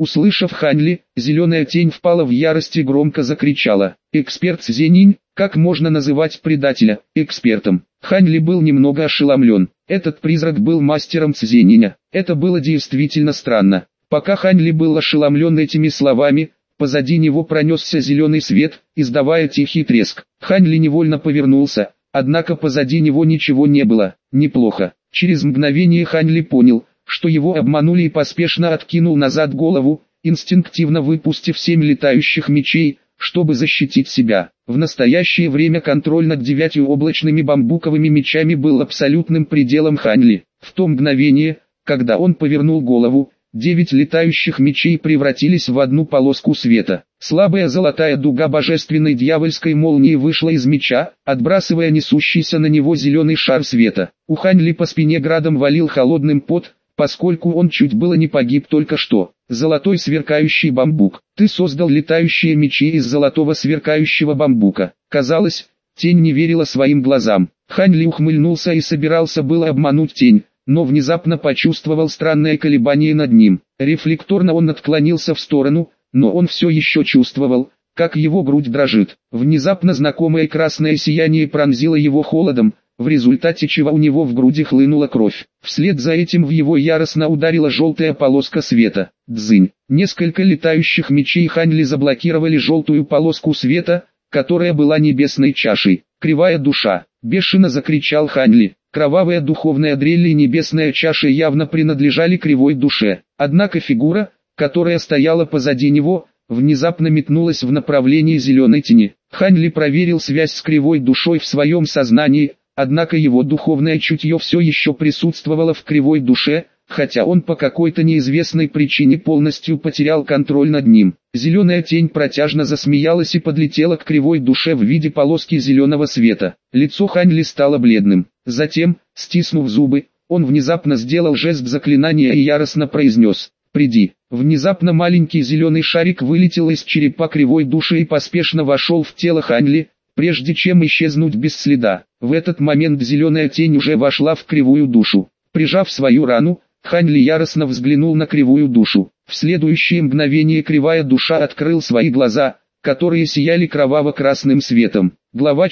Услышав Хань Ли, зеленая тень впала в ярость и громко закричала: «Эксперт Цзенинь, как можно называть предателя экспертом?» Хань Ли был немного ошеломлен. Этот призрак был мастером Цзениня. Это было действительно странно. Пока Хань Ли был ошеломлен этими словами, позади него пронесся зеленый свет, издавая тихий треск. Хань Ли невольно повернулся, однако позади него ничего не было. Неплохо. Через мгновение Хань Ли понял, что его обманули, и поспешно откинул назад голову, инстинктивно выпустив 7 летающих мечей, чтобы защитить себя. В настоящее время контроль над 9 облачными бамбуковыми мечами был абсолютным пределом Хань Ли. В то мгновение, когда он повернул голову, 9 летающих мечей превратились в одну полоску света. Слабая золотая дуга божественной дьявольской молнии вышла из меча, отбрасывая несущийся на него зеленый шар света. У Хань Ли по спине градом валил холодным пот, поскольку он чуть было не погиб только что. Золотой сверкающий бамбук. Ты создал летающие мечи из золотого сверкающего бамбука. Казалось, тень не верила своим глазам. Хань Ли ухмыльнулся и собирался было обмануть тень, но внезапно почувствовал странное колебание над ним. Рефлекторно он отклонился в сторону, но он все еще чувствовал, как его грудь дрожит. Внезапно знакомое красное сияние пронзило его холодом, в результате чего у него в груди хлынула кровь. Вслед за этим в его яростно ударила желтая полоска света. Дзынь. Несколько летающих мечей Хань Ли заблокировали желтую полоску света, которая была небесной чашей. Кривая душа. Бешено закричал Хань Ли. Кровавая духовная дрель и небесная чаша явно принадлежали кривой душе. Однако фигура, которая стояла позади него, внезапно метнулась в направлении зеленой тени. Хань Ли проверил связь с кривой душой в своем сознании, однако его духовное чутье все еще присутствовало в кривой душе, хотя он по какой-то неизвестной причине полностью потерял контроль над ним. Зеленая тень протяжно засмеялась и подлетела к кривой душе в виде полоски зеленого света. Лицо Хань Ли стало бледным. Затем, стиснув зубы, он внезапно сделал жест заклинания и яростно произнес: «Приди». Внезапно маленький зеленый шарик вылетел из черепа кривой души и поспешно вошел в тело Хань Ли, прежде чем исчезнуть без следа. В этот момент зеленая тень уже вошла в кривую душу. Прижав свою рану, Хань Ли яростно взглянул на кривую душу. В следующее мгновение кривая душа открыл свои глаза, которые сияли кроваво-красным светом. Глава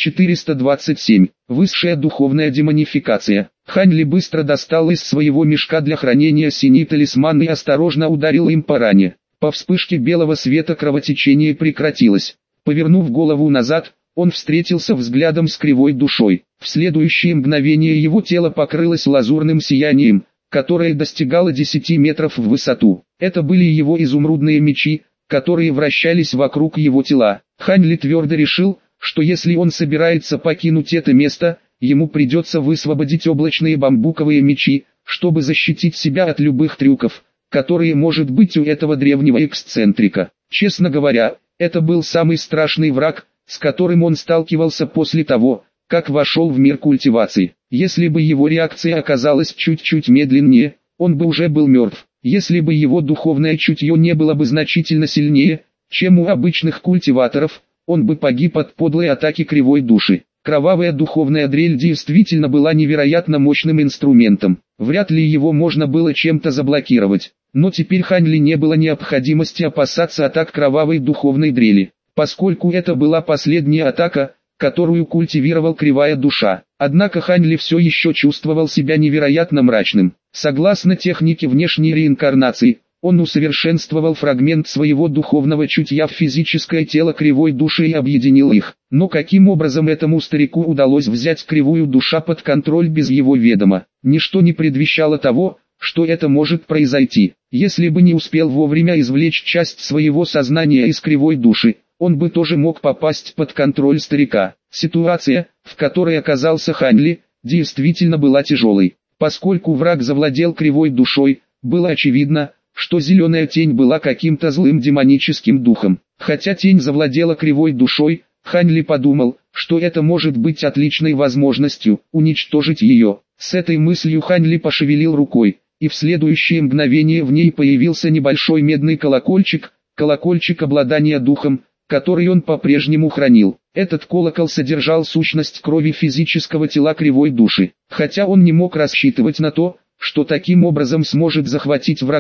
427. Высшая духовная демонификация. Хань Ли быстро достал из своего мешка для хранения синий талисман и осторожно ударил им по ране. По вспышке белого света кровотечение прекратилось. Повернув голову назад, он встретился взглядом с кривой душой. В следующее мгновение его тело покрылось лазурным сиянием, которое достигало 10 метров в высоту. Это были его изумрудные мечи, которые вращались вокруг его тела. Хань Ли твердо решил, что если он собирается покинуть это место, ему придется высвободить облачные бамбуковые мечи, чтобы защитить себя от любых трюков, которые может быть у этого древнего эксцентрика. Честно говоря, это был самый страшный враг, с которым он сталкивался после того, как вошел в мир культивации. Если бы его реакция оказалась чуть-чуть медленнее, он бы уже был мертв. Если бы его духовное чутье не было бы значительно сильнее, чем у обычных культиваторов, он бы погиб от подлой атаки кривой души. Кровавая духовная дрель действительно была невероятно мощным инструментом. Вряд ли его можно было чем-то заблокировать. Но теперь Хань Ли не было необходимости опасаться атак кровавой духовной дрели, поскольку это была последняя атака, которую культивировал кривая душа. Однако Хань Ли все еще чувствовал себя невероятно мрачным. Согласно технике внешней реинкарнации, он усовершенствовал фрагмент своего духовного чутья в физическое тело кривой души и объединил их. Но каким образом этому старику удалось взять кривую душа под контроль без его ведома? Ничто не предвещало того, что это может произойти. Если бы не успел вовремя извлечь часть своего сознания из кривой души, он бы тоже мог попасть под контроль старика. Ситуация, в которой оказался Хань Ли, действительно была тяжелой. Поскольку враг завладел кривой душой, было очевидно, что зеленая тень была каким-то злым демоническим духом. Хотя тень завладела кривой душой, Хань Ли подумал, что это может быть отличной возможностью уничтожить ее. С этой мыслью Хань Ли пошевелил рукой, и в следующее мгновение в ней появился небольшой медный колокольчик, колокольчик обладания духом, который он по-прежнему хранил. Этот колокол содержал сущность крови физического тела кривой души. Хотя он не мог рассчитывать на то, что таким образом сможет захватить врага,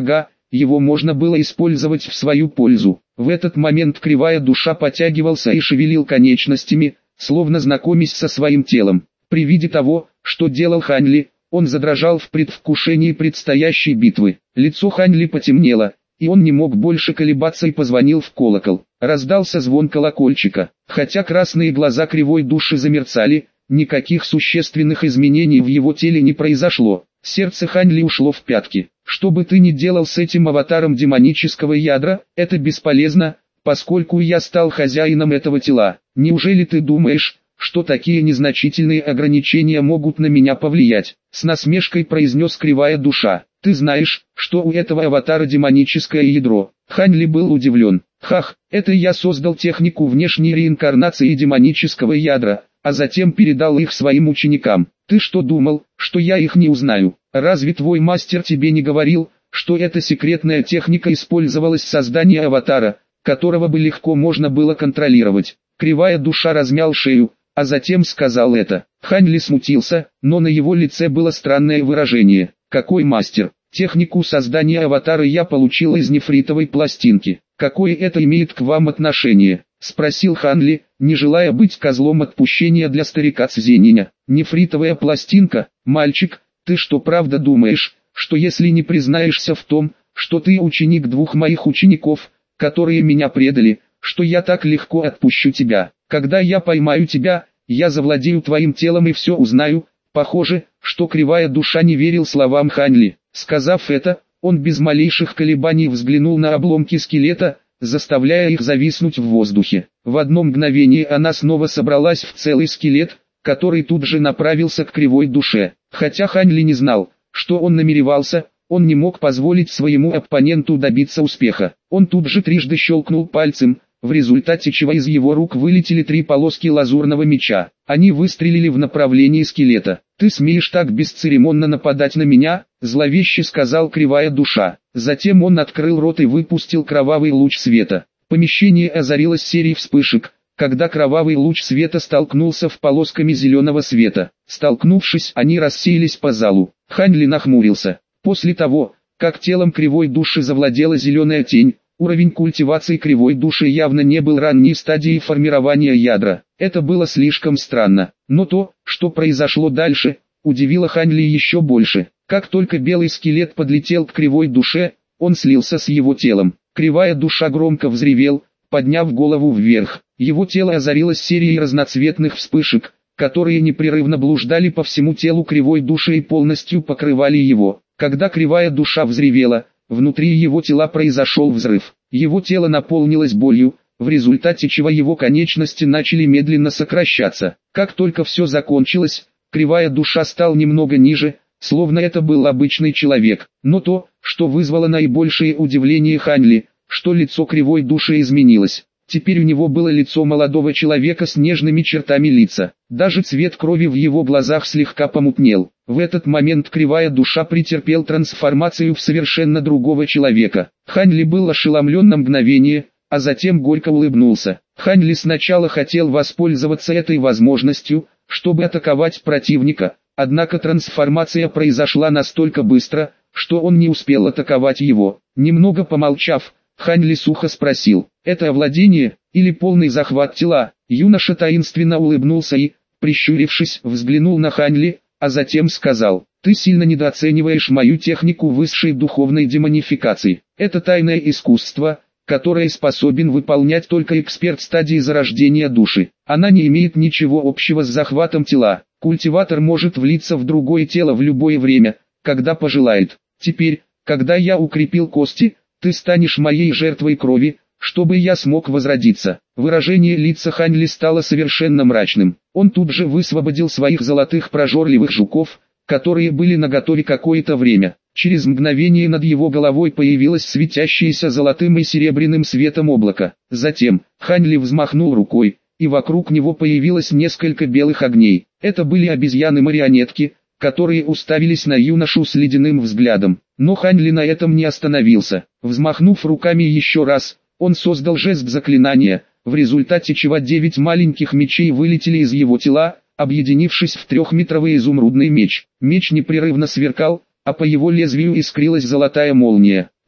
его можно было использовать в свою пользу. В этот момент кривая душа потягивался и шевелил конечностями, словно знакомясь со своим телом. При виде того, что делал Хань Ли, он задрожал в предвкушении предстоящей битвы. Лицо Хань Ли потемнело, и он не мог больше колебаться и позвонил в колокол. Раздался звон колокольчика. Хотя красные глаза кривой души замерцали, никаких существенных изменений в его теле не произошло. Сердце Хань Ли ушло в пятки. Что бы ты ни делал с этим аватаром демонического ядра, это бесполезно, поскольку я стал хозяином этого тела. Неужели ты думаешь, что такие незначительные ограничения могут на меня повлиять? С насмешкой произнес кривая душа. Ты знаешь, что у этого аватара демоническое ядро. Хань Ли был удивлен. Хах, это я создал технику внешней реинкарнации демонического ядра, а затем передал их своим ученикам. Ты что думал, что я их не узнаю? Разве твой мастер тебе не говорил, что эта секретная техника использовалась в создании аватара, которого бы легко можно было контролировать? Кривая душа размял шею, а затем сказал это. Хань Ли смутился, но на его лице было странное выражение. Какой мастер? Технику создания аватара я получил из нефритовой пластинки. Какое это имеет к вам отношение? Спросил Хань Ли, не желая быть козлом отпущения для старика Цзениня. Нефритовая пластинка? Мальчик, ты что, правда думаешь, что если не признаешься в том, что ты ученик двух моих учеников, которые меня предали, что я так легко отпущу тебя? Когда я поймаю тебя, я завладею твоим телом и все узнаю. Похоже, что кривая душа не верил словам Хань Ли. Сказав это, он без малейших колебаний взглянул на обломки скелета, заставляя их зависнуть в воздухе. В одно мгновение она снова собралась в целый скелет, который тут же направился к кривой душе. Хотя Хань Ли не знал, что он намеревался, он не мог позволить своему оппоненту добиться успеха. Он тут же трижды щелкнул пальцем, в результате чего из его рук вылетели 3 полоски лазурного меча. Они выстрелили в направлении скелета. «Ты смеешь так бесцеремонно нападать на меня?» – зловеще сказал кривая душа. Затем он открыл рот и выпустил кровавый луч света. Помещение озарилось серией вспышек, когда кровавый луч света столкнулся в полосками зеленого света. Столкнувшись, они рассеялись по залу. Хань Ли нахмурился. После того, как телом кривой души завладела зеленая тень, уровень культивации кривой души явно не был ранней стадией формирования ядра. Это было слишком странно. Но то, что произошло дальше, удивило Хань Ли еще больше. Как только белый скелет подлетел к кривой душе, он слился с его телом. Кривая душа громко взревел, подняв голову вверх. Его тело озарилось серией разноцветных вспышек, которые непрерывно блуждали по всему телу кривой души и полностью покрывали его. Когда кривая душа взревела, внутри его тела произошел взрыв. Его тело наполнилось болью, в результате чего его конечности начали медленно сокращаться. Как только все закончилось, кривая душа стал немного ниже, словно это был обычный человек. Но то, что вызвало наибольшее удивление Хань Ли, что лицо кривой души изменилось. Теперь у него было лицо молодого человека с нежными чертами лица. Даже цвет крови в его глазах слегка помутнел. В этот момент кривая душа претерпел трансформацию в совершенно другого человека. Хань Ли был ошеломлен на мгновение, а затем горько улыбнулся. Хань Ли сначала хотел воспользоваться этой возможностью, чтобы атаковать противника, однако трансформация произошла настолько быстро, что он не успел атаковать его. Немного помолчав, Хань Ли сухо спросил: «Это овладение, или полный захват тела?» Юноша таинственно улыбнулся и, прищурившись, взглянул на Хань Ли, а затем сказал: «Ты сильно недооцениваешь мою технику высшей духовной демонификации. Это тайное искусство, которое способен выполнять только эксперт стадии зарождения души. Она не имеет ничего общего с захватом тела. Культиватор может влиться в другое тело в любое время, когда пожелает. Теперь, когда я укрепил кости, ты станешь моей жертвой крови, чтобы я смог возродиться». Выражение лица Хань Ли стало совершенно мрачным. Он тут же высвободил своих золотых прожорливых жуков, которые были наготове какое-то время. Через мгновение над его головой появилось светящееся золотым и серебряным светом облако. Затем, Хань Ли взмахнул рукой, и вокруг него появилось несколько белых огней. Это были обезьяны-марионетки, которые уставились на юношу с ледяным взглядом. Но Хань Ли на этом не остановился. Взмахнув руками еще раз, он создал жест заклинания, в результате чего 9 маленьких мечей вылетели из его тела, объединившись в 3-метровый изумрудный меч. Меч непрерывно сверкал, а по его лезвию искрилась золотая молния.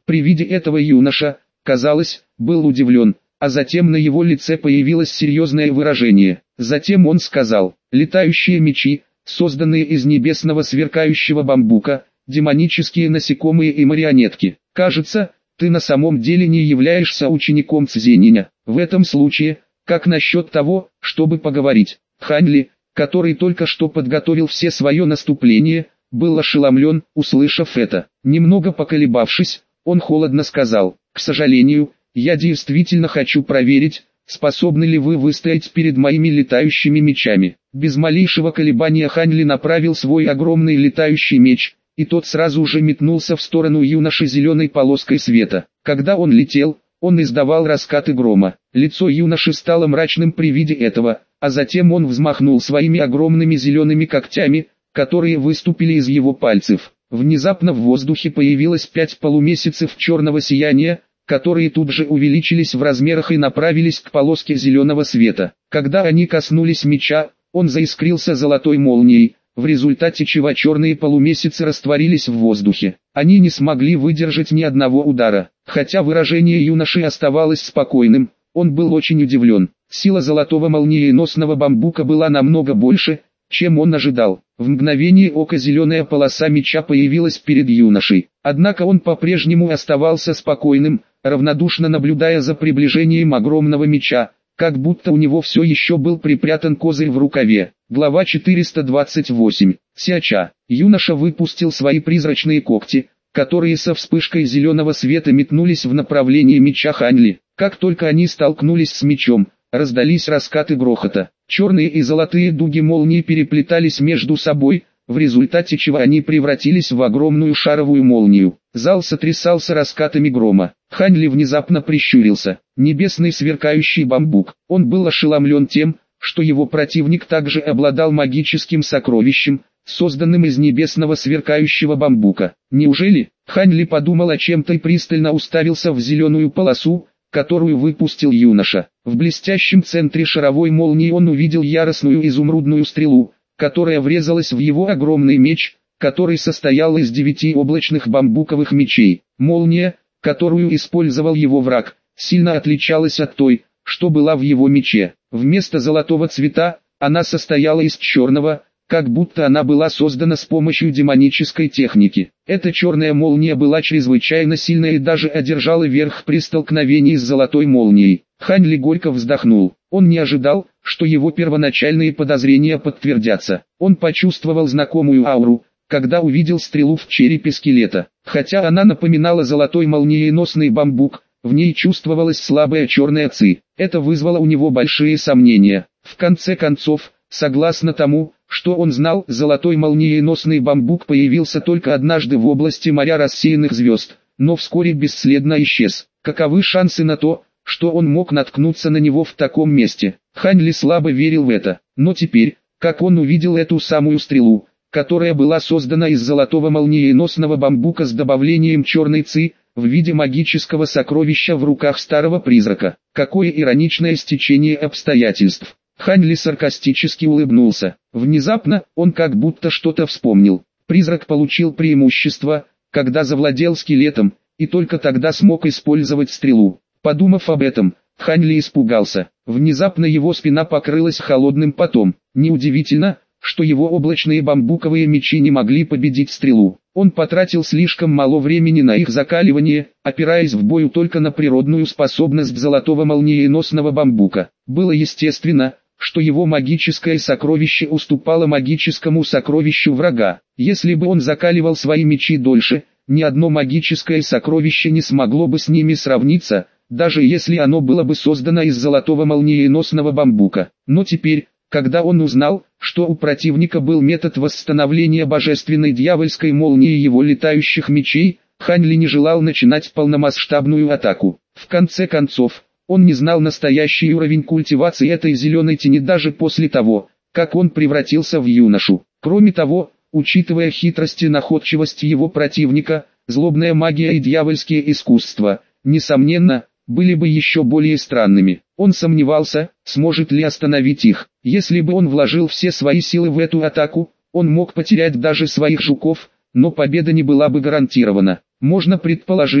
При виде этого юноша, казалось, был удивлен, а затем на его лице появилось серьезное выражение. Затем он сказал: «Летающие мечи, созданные из небесного сверкающего бамбука, демонические насекомые и марионетки. Кажется, ты на самом деле не являешься учеником Цзениня. В этом случае, как насчет того, чтобы поговорить?» Хань Ли, который только что подготовил все свое наступление, был ошеломлен, услышав это. Немного поколебавшись, он холодно сказал: «К сожалению, я действительно хочу проверить, способны ли вы выстоять перед моими летающими мечами». Без малейшего колебания Хань Ли направил свой огромный летающий меч, и тот сразу же метнулся в сторону юноши зеленой полоской света. Когда он летел, он издавал раскаты грома. Лицо юноши стало мрачным при виде этого, а затем он взмахнул своими огромными зелеными когтями, которые выступили из его пальцев. Внезапно в воздухе появилось 5 полумесяцев черного сияния, которые тут же увеличились в размерах и направились к полоске зеленого света. Когда они коснулись меча, он заискрился золотой молнией, в результате чего черные полумесяцы растворились в воздухе. Они не смогли выдержать ни одного удара. Хотя выражение юноши оставалось спокойным, он был очень удивлен. Сила золотого молниеносного бамбука была намного больше, чем он ожидал. В мгновение ока зеленая полоса меча появилась перед юношей. Однако он по-прежнему оставался спокойным, равнодушно наблюдая за приближением огромного меча, как будто у него все еще был припрятан козырь в рукаве. Глава 428. Сяча. Юноша выпустил свои призрачные когти, которые со вспышкой зеленого света метнулись в направлении меча Хань Ли. Как только они столкнулись с мечом, раздались раскаты грохота. Черные и золотые дуги молнии переплетались между собой, в результате чего они превратились в огромную шаровую молнию. Зал сотрясался раскатами грома. Хань Ли внезапно прищурился. Небесный сверкающий бамбук. Он был ошеломлен тем, что его противник также обладал магическим сокровищем, созданным из небесного сверкающего бамбука. Неужели? Хань Ли подумал о чем-то и пристально уставился в зеленую полосу, которую выпустил юноша. В блестящем центре шаровой молнии он увидел яростную изумрудную стрелу, которая врезалась в его огромный меч, который состоял из 9 облачных бамбуковых мечей. Молния, которую использовал его враг, сильно отличалась от той, что была в его мече. Вместо золотого цвета, она состояла из черного, как будто она была создана с помощью демонической техники. Эта черная молния была чрезвычайно сильной и даже одержала верх при столкновении с золотой молнией. Хань Ли горько вздохнул. Он не ожидал, что его первоначальные подозрения подтвердятся. Он почувствовал знакомую ауру, когда увидел стрелу в черепе скелета. Хотя она напоминала золотой молниеносный бамбук, в ней чувствовалась слабая черная ци. Это вызвало у него большие сомнения. В конце концов, согласно тому, что он знал, золотой молниеносный бамбук появился только однажды в области моря рассеянных звезд, но вскоре бесследно исчез. Каковы шансы на то, что он мог наткнуться на него в таком месте? Хань Ли слабо верил в это, но теперь, как он увидел эту самую стрелу, которая была создана из золотого молниеносного бамбука с добавлением черной ци, в виде магического сокровища в руках старого призрака. Какое ироничное стечение обстоятельств. Хань Ли саркастически улыбнулся. Внезапно, он как будто что-то вспомнил. Призрак получил преимущество, когда завладел скелетом, и только тогда смог использовать стрелу. Подумав об этом, Хань Ли испугался. Внезапно его спина покрылась холодным потом. Неудивительно, что его облачные бамбуковые мечи не могли победить стрелу. Он потратил слишком мало времени на их закаливание, опираясь в бою только на природную способность золотого молниеносного бамбука. Было естественно, что его магическое сокровище уступало магическому сокровищу врага. Если бы он закаливал свои мечи дольше, ни одно магическое сокровище не смогло бы с ними сравниться, даже если оно было бы создано из золотого молниеносного бамбука. Но теперь, когда он узнал, что у противника был метод восстановления божественной дьявольской молнии его летающих мечей, Хань Ли не желал начинать полномасштабную атаку. В конце концов, он не знал настоящий уровень культивации этой зеленой тени даже после того, как он превратился в юношу. Кроме того, учитывая хитрость и находчивость его противника, злобная магия и дьявольские искусства, несомненно, были бы еще более странными. Он сомневался, сможет ли остановить их. Если бы он вложил все свои силы в эту атаку, он мог потерять даже своих жуков, но победа не была бы гарантирована. Можно предположить,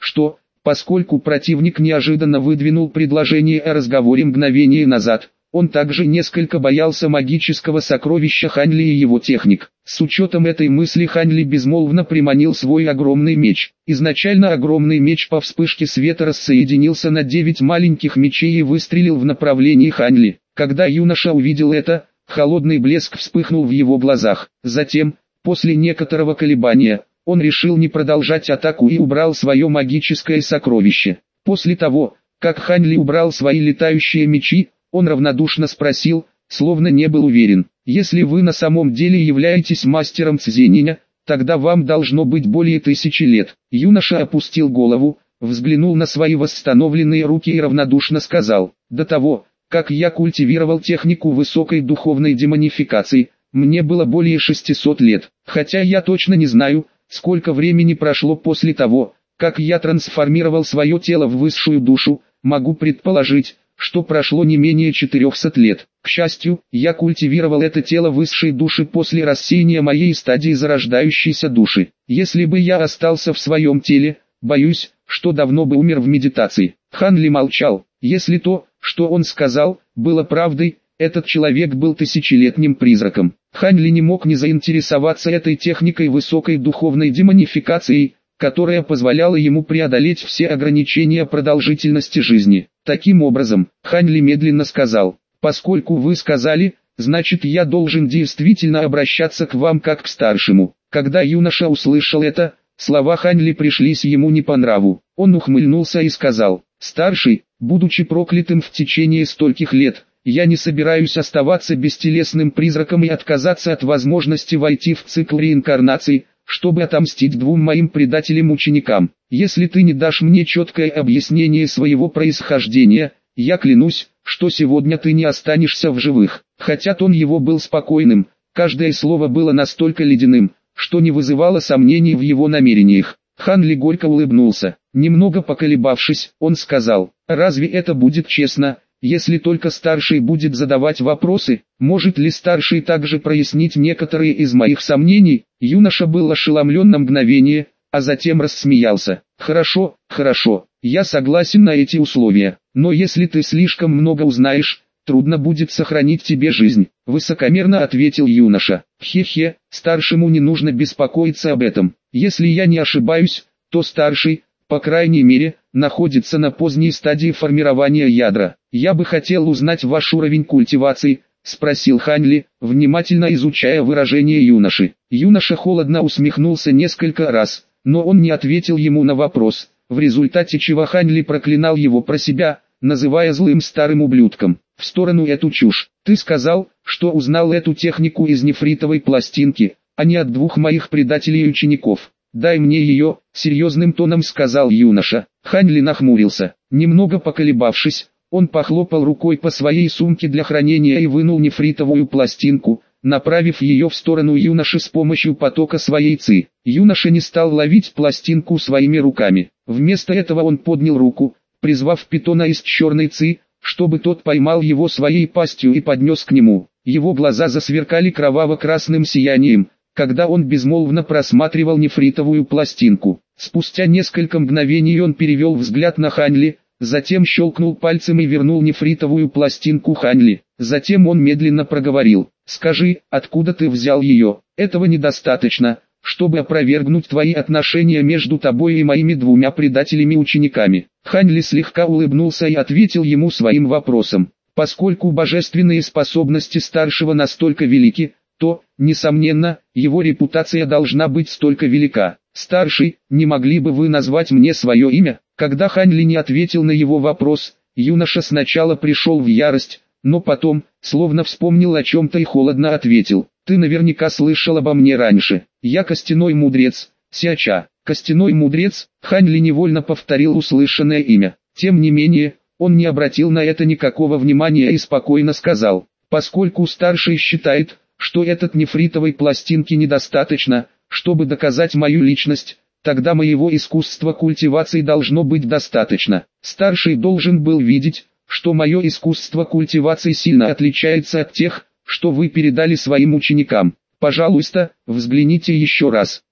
что, поскольку противник неожиданно выдвинул предложение о разговоре мгновение назад, он также несколько боялся магического сокровища Ханли и его техник. С учетом этой мысли Ханли безмолвно приманил свой огромный меч. Изначально огромный меч по вспышке света рассоединился на 9 маленьких мечей и выстрелил в направлении Ханли. Когда юноша увидел это, холодный блеск вспыхнул в его глазах. Затем, после некоторого колебания, он решил не продолжать атаку и убрал свое магическое сокровище. После того, как Ханли убрал свои летающие мечи, он равнодушно спросил, словно не был уверен: «Если вы на самом деле являетесь мастером Цзениня, тогда вам должно быть более 1000 лет». Юноша опустил голову, взглянул на свои восстановленные руки и равнодушно сказал: «До того, как я культивировал технику высокой духовной демонификации, мне было более 600 лет. Хотя я точно не знаю, сколько времени прошло после того, как я трансформировал свое тело в высшую душу, могу предположить, что прошло не менее 400 лет. К счастью, я культивировал это тело высшей души после рассеяния моей стадии зарождающейся души. Если бы я остался в своем теле, боюсь, что давно бы умер в медитации». Ханли молчал. Если то, что он сказал, было правдой, этот человек был тысячелетним призраком. Ханли не мог не заинтересоваться этой техникой высокой духовной демонификации, которая позволяла ему преодолеть все ограничения продолжительности жизни. Таким образом, Ханли медленно сказал: «Поскольку вы сказали, значит я должен действительно обращаться к вам как к старшему». Когда юноша услышал это, слова Ханли пришлись ему не по нраву. Он ухмыльнулся и сказал: «Старший, будучи проклятым в течение стольких лет, я не собираюсь оставаться бестелесным призраком и отказаться от возможности войти в цикл реинкарнаций, чтобы отомстить 2 моим предателям-ученикам. Если ты не дашь мне четкое объяснение своего происхождения, я клянусь, что сегодня ты не останешься в живых». Хотя тон его был спокойным, каждое слово было настолько ледяным, что не вызывало сомнений в его намерениях. Ханли горько улыбнулся. Немного поколебавшись, он сказал: «Разве это будет честно, если только старший будет задавать вопросы? Может ли старший также прояснить некоторые из моих сомнений?» Юноша был ошеломлен на мгновение, а затем рассмеялся. «Хорошо, хорошо, я согласен на эти условия, но если ты слишком много узнаешь, трудно будет сохранить тебе жизнь», — высокомерно ответил юноша. «Хе-хе, старшему не нужно беспокоиться об этом. Если я не ошибаюсь, то старший, по крайней мере, находится на поздней стадии формирования ядра. Я бы хотел узнать ваш уровень культивации», — спросил Ханли, внимательно изучая выражение юноши. Юноша холодно усмехнулся несколько раз, но он не ответил ему на вопрос, в результате чего Ханли проклинал его про себя, называя злым старым ублюдком. «В сторону эту чушь. Ты сказал, что узнал эту технику из нефритовой пластинки, а не от 2 моих предателей и учеников. Дай мне ее», — серьезным тоном сказал юноша. Ханли нахмурился. Немного поколебавшись, он похлопал рукой по своей сумке для хранения и вынул нефритовую пластинку, направив ее в сторону юноши с помощью потока своей ци. Юноша не стал ловить пластинку своими руками. Вместо этого он поднял руку, призвав питона из черной ци, чтобы тот поймал его своей пастью и поднес к нему. Его глаза засверкали кроваво-красным сиянием, когда он безмолвно просматривал нефритовую пластинку. Спустя несколько мгновений он перевел взгляд на Ханли, затем щелкнул пальцем и вернул нефритовую пластинку Ханли. Затем он медленно проговорил: «Скажи, откуда ты взял ее? Этого недостаточно, чтобы опровергнуть твои отношения между тобой и моими 2 предателями-учениками». Ханли слегка улыбнулся и ответил ему своим вопросом. Поскольку божественные способности старшего настолько велики, то, несомненно, его репутация должна быть столько велика. «Старший, не могли бы вы назвать мне свое имя?» Когда Ханли не ответил на его вопрос, юноша сначала пришел в ярость, но потом, словно вспомнил о чем-то и холодно ответил: «Ты наверняка слышал обо мне раньше. Я костяной мудрец, Сяча». Костяной мудрец. Ханли невольно повторил услышанное имя. Тем не менее, он не обратил на это никакого внимания и спокойно сказал: «Поскольку старший считает, что этот нефритовой пластинки недостаточно, чтобы доказать мою личность, тогда моего искусства культивации должно быть достаточно. Старший должен был видеть, что мое искусство культивации сильно отличается от тех, что вы передали своим ученикам. Пожалуйста, взгляните еще раз».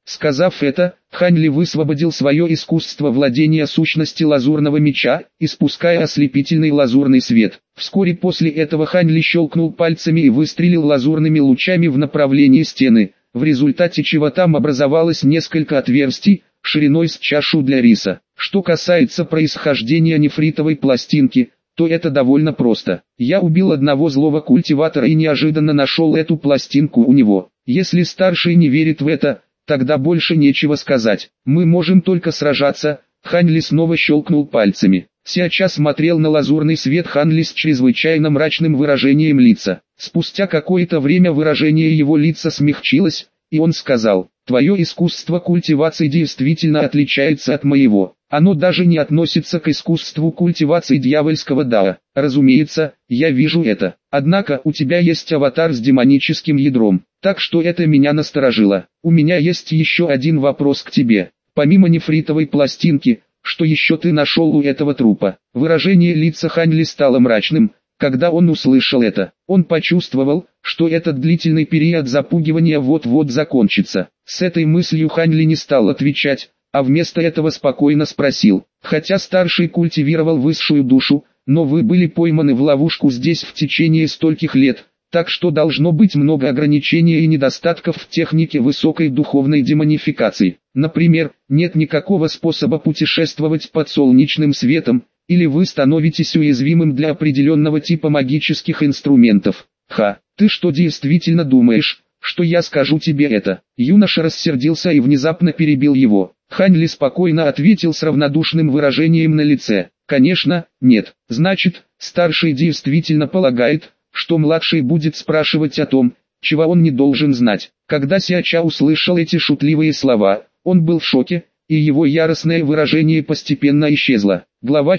Сказав это, Хань Ли высвободил свое искусство владения сущности лазурного меча, испуская ослепительный лазурный свет. Вскоре после этого Хань Ли щелкнул пальцами и выстрелил лазурными лучами в направлении стены, в результате чего там образовалось несколько отверстий, шириной с чашу для риса. Что касается происхождения нефритовой пластинки, то это довольно просто. Я убил одного злого культиватора и неожиданно нашел эту пластинку у него. Если старший не верит в это, тогда больше нечего сказать. Мы можем только сражаться. Хань Ли снова щелкнул пальцами. Сиача смотрел на лазурный свет Хань Ли с чрезвычайно мрачным выражением лица. Спустя какое-то время выражение его лица смягчилось, и он сказал: «Твое искусство культивации действительно отличается от моего. Оно даже не относится к искусству культивации дьявольского дао. Разумеется, я вижу это. Однако у тебя есть аватар с демоническим ядром, так что это меня насторожило. У меня есть еще один вопрос к тебе. Помимо нефритовой пластинки, что еще ты нашел у этого трупа?» Выражение лица Хань Ли стало мрачным, когда он услышал это. Он почувствовал, что этот длительный период запугивания вот-вот закончится. С этой мыслью Хань Ли не стал отвечать, а вместо этого спокойно спросил: «Хотя старший культивировал высшую душу, но вы были пойманы в ловушку здесь в течение стольких лет, так что должно быть много ограничений и недостатков в технике высокой духовной демонификации. Например, нет никакого способа путешествовать под солнечным светом, или вы становитесь уязвимым для определенного типа магических инструментов. Ты что, действительно думаешь, что я скажу тебе это?» Юноша рассердился и внезапно перебил его. Хань Ли спокойно ответил с равнодушным выражением на лице: «Конечно, нет. Значит, старший действительно полагает, что младший будет спрашивать о том, чего он не должен знать». Когда Сиача услышал эти шутливые слова, он был в шоке, и его яростное выражение постепенно исчезло. Глава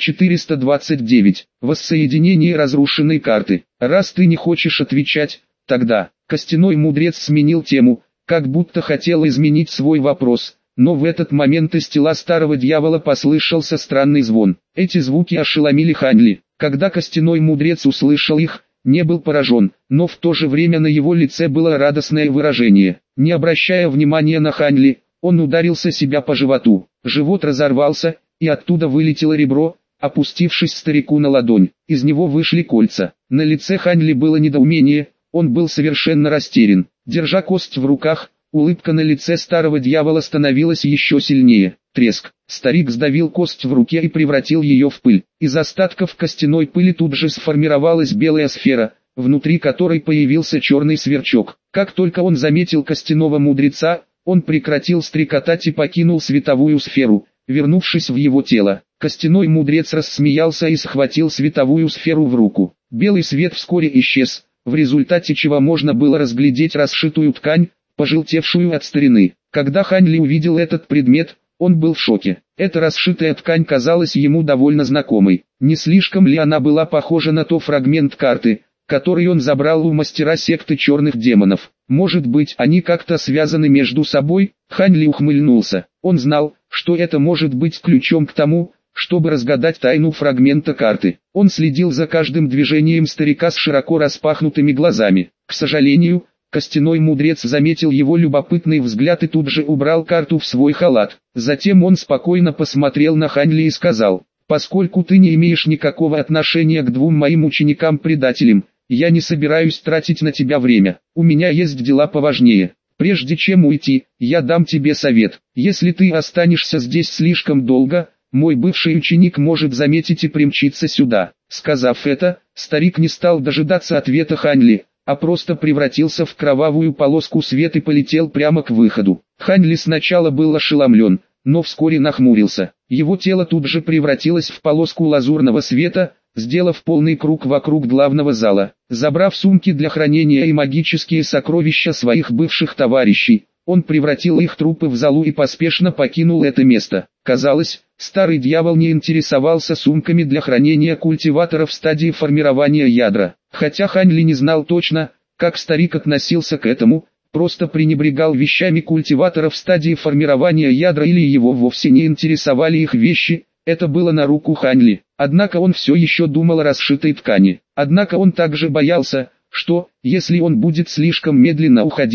429. Воссоединение разрушенной карты. «Раз ты не хочешь отвечать, тогда...» Костяной мудрец сменил тему, как будто хотел изменить свой вопрос, но в этот момент из тела старого дьявола послышался странный звон. Эти звуки ошеломили Хань Ли. Когда костяной мудрец услышал их, не был поражен, но в то же время на его лице было радостное выражение. Не обращая внимания на Хань Ли, он ударился себя по животу. Живот разорвался, и оттуда вылетело ребро, опустившись старику на ладонь. Из него вышли кольца. На лице Хань Ли было недоумение, он был совершенно растерян. Держа кость в руках, улыбка на лице старого дьявола становилась еще сильнее. Треск. Старик сдавил кость в руке и превратил ее в пыль. Из остатков костяной пыли тут же сформировалась белая сфера, внутри которой появился черный сверчок. Как только он заметил костяного мудреца, он прекратил стрекотать и покинул световую сферу, вернувшись в его тело. Костяной мудрец рассмеялся и схватил световую сферу в руку. Белый свет вскоре исчез, в результате чего можно было разглядеть расшитую ткань, пожелтевшую от старины. Когда Хань Ли увидел этот предмет, он был в шоке. Эта расшитая ткань казалась ему довольно знакомой. Не слишком ли она была похожа на тот фрагмент карты, который он забрал у мастера секты черных демонов? Может быть, они как-то связаны между собой? Хань Ли ухмыльнулся. Он знал, что это может быть ключом к тому, чтобы разгадать тайну фрагмента карты. Он следил за каждым движением старика с широко распахнутыми глазами. К сожалению, костяной мудрец заметил его любопытный взгляд и тут же убрал карту в свой халат. Затем он спокойно посмотрел на Хань Ли и сказал: «Поскольку ты не имеешь никакого отношения к двум моим ученикам-предателям, я не собираюсь тратить на тебя время. У меня есть дела поважнее. Прежде чем уйти, я дам тебе совет. Если ты останешься здесь слишком долго, мой бывший ученик может заметить и примчиться сюда». Сказав это, старик не стал дожидаться ответа Хань Ли, а просто превратился в кровавую полоску света и полетел прямо к выходу. Хань Ли сначала был ошеломлен, но вскоре нахмурился. Его тело тут же превратилось в полоску лазурного света, сделав полный круг вокруг главного зала. Забрав сумки для хранения и магические сокровища своих бывших товарищей, он превратил их трупы в золу и поспешно покинул это место. Казалось, старый дьявол не интересовался сумками для хранения культиватора в стадии формирования ядра. Хотя Хань Ли не знал точно, как старик относился к этому, просто пренебрегал вещами культиватора в стадии формирования ядра или его вовсе не интересовали их вещи, это было на руку Хань Ли. Однако он все еще думал о расшитой ткани. Однако он также боялся, что, если он будет слишком медленно уходить,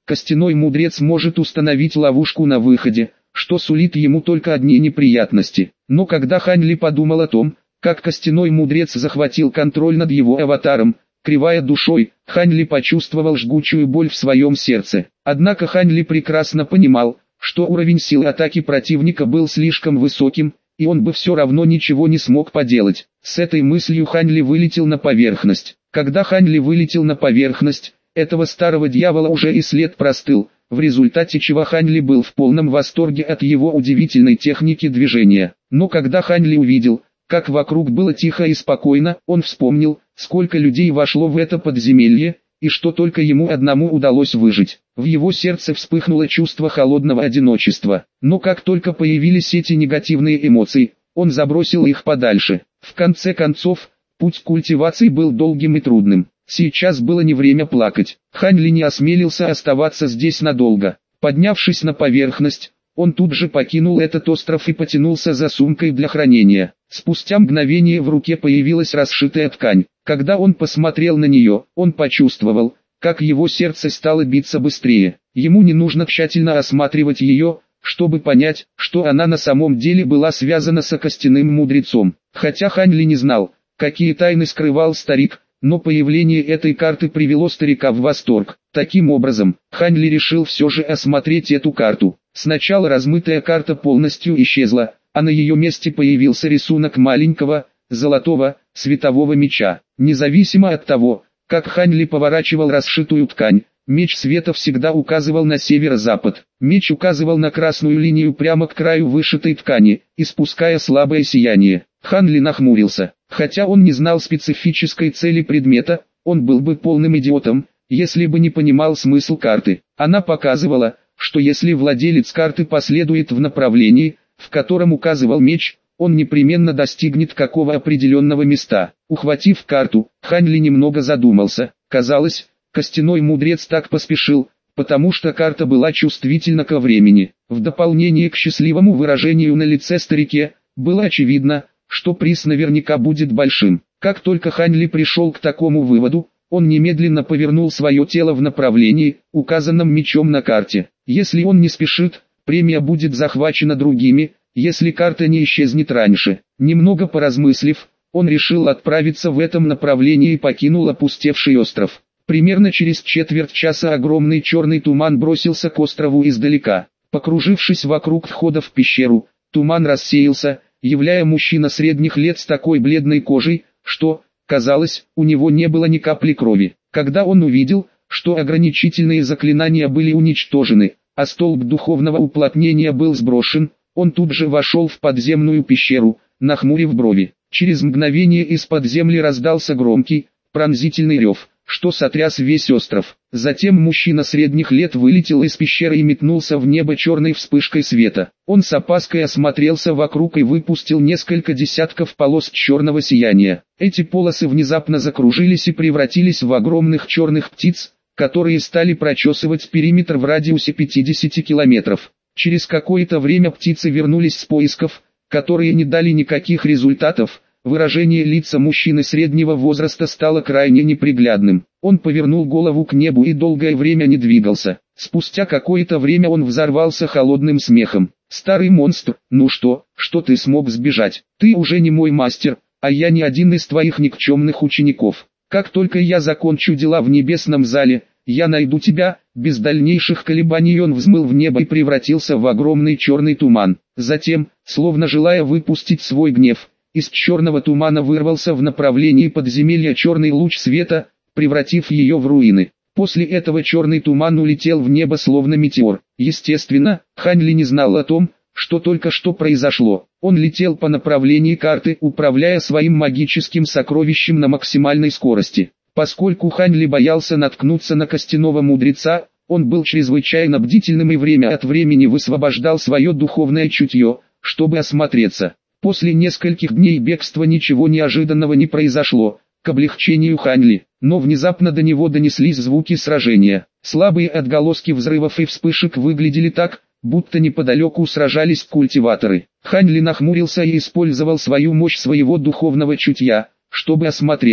костяной мудрец может установить ловушку на выходе, что сулит ему только одни неприятности. Но когда Хань Ли подумал о том, как костяной мудрец захватил контроль над его аватаром, кривая душой, Хань Ли почувствовал жгучую боль в своем сердце. Однако Хань Ли прекрасно понимал, что уровень силы атаки противника был слишком высоким, и он бы все равно ничего не смог поделать. С этой мыслью Хань Ли вылетел на поверхность. Когда Хань Ли вылетел на поверхность, этого старого дьявола уже и след простыл, в результате чего Хань Ли был в полном восторге от его удивительной техники движения. Но когда Хань Ли увидел, как вокруг было тихо и спокойно, он вспомнил, сколько людей вошло в это подземелье, и что только ему одному удалось выжить. В его сердце вспыхнуло чувство холодного одиночества. Но как только появились эти негативные эмоции, он забросил их подальше. В конце концов, путь культивации был долгим и трудным. Сейчас было не время плакать. Хань Ли не осмелился оставаться здесь надолго. Поднявшись на поверхность, он тут же покинул этот остров и потянулся за сумкой для хранения. Спустя мгновение в руке появилась расшитая ткань. Когда он посмотрел на нее, он почувствовал, как его сердце стало биться быстрее. Ему не нужно тщательно осматривать ее, чтобы понять, что она на самом деле была связана с костяным мудрецом. Хотя Хань Ли не знал, какие тайны скрывал старик, но появление этой карты привело старика в восторг. Таким образом, Хань Ли решил все же осмотреть эту карту. Сначала размытая карта полностью исчезла, а на ее месте появился рисунок маленького, золотого, светового меча. Независимо от того, как Хань Ли поворачивал расшитую ткань, меч света всегда указывал на северо-запад. Меч указывал на красную линию прямо к краю вышитой ткани, испуская слабое сияние. Хань Ли нахмурился. Хотя он не знал специфической цели предмета, он был бы полным идиотом, если бы не понимал смысл карты. Она показывала, что если владелец карты последует в направлении, в котором указывал меч, он непременно достигнет какого определенного места. Ухватив карту, Хань Ли немного задумался. Казалось, костяной мудрец так поспешил, потому что карта была чувствительна ко времени. В дополнение к счастливому выражению на лице старике, было очевидно, что приз наверняка будет большим. Как только Хань Ли пришел к такому выводу, он немедленно повернул свое тело в направлении, указанном мечом на карте. Если он не спешит, премия будет захвачена другими, если карта не исчезнет раньше. Немного поразмыслив, он решил отправиться в этом направлении и покинул опустевший остров. Примерно через четверть часа огромный черный туман бросился к острову издалека. Покружившись вокруг входа в пещеру, туман рассеялся, являя мужчина средних лет с такой бледной кожей, что, казалось, у него не было ни капли крови. Когда он увидел, что ограничительные заклинания были уничтожены, а столб духовного уплотнения был сброшен, он тут же вошел в подземную пещеру, нахмурив брови. Через мгновение из-под земли раздался громкий, пронзительный рев, что сотряс весь остров. Затем мужчина средних лет вылетел из пещеры и метнулся в небо черной вспышкой света. Он с опаской осмотрелся вокруг и выпустил несколько десятков полос черного сияния. Эти полосы внезапно закружились и превратились в огромных черных птиц, которые стали прочесывать периметр в радиусе 50 километров. Через какое-то время птицы вернулись с поисков, которые не дали никаких результатов. Выражение лица мужчины среднего возраста стало крайне неприглядным. Он повернул голову к небу и долгое время не двигался. Спустя какое-то время он взорвался холодным смехом. «Старый монстр, ну что ты смог сбежать? Ты уже не мой мастер, а я не один из твоих никчемных учеников. Как только я закончу дела в небесном зале, я найду тебя». Без дальнейших колебаний он взмыл в небо и превратился в огромный черный туман. Затем, словно желая выпустить свой гнев, из черного тумана вырвался в направлении подземелья черный луч света, превратив ее в руины. После этого черный туман улетел в небо словно метеор. Естественно, Хань Ли не знал о том, что только что произошло. Он летел по направлению карты, управляя своим магическим сокровищем на максимальной скорости. Поскольку Хань Ли боялся наткнуться на костяного мудреца, он был чрезвычайно бдительным и время от времени высвобождал свое духовное чутье, чтобы осмотреться. После нескольких дней бегства ничего неожиданного не произошло, к облегчению Хань Ли, но внезапно до него донеслись звуки сражения. Слабые отголоски взрывов и вспышек выглядели так, будто неподалеку сражались культиваторы. Хань Ли нахмурился и использовал свою мощь своего духовного чутья, чтобы осмотреться.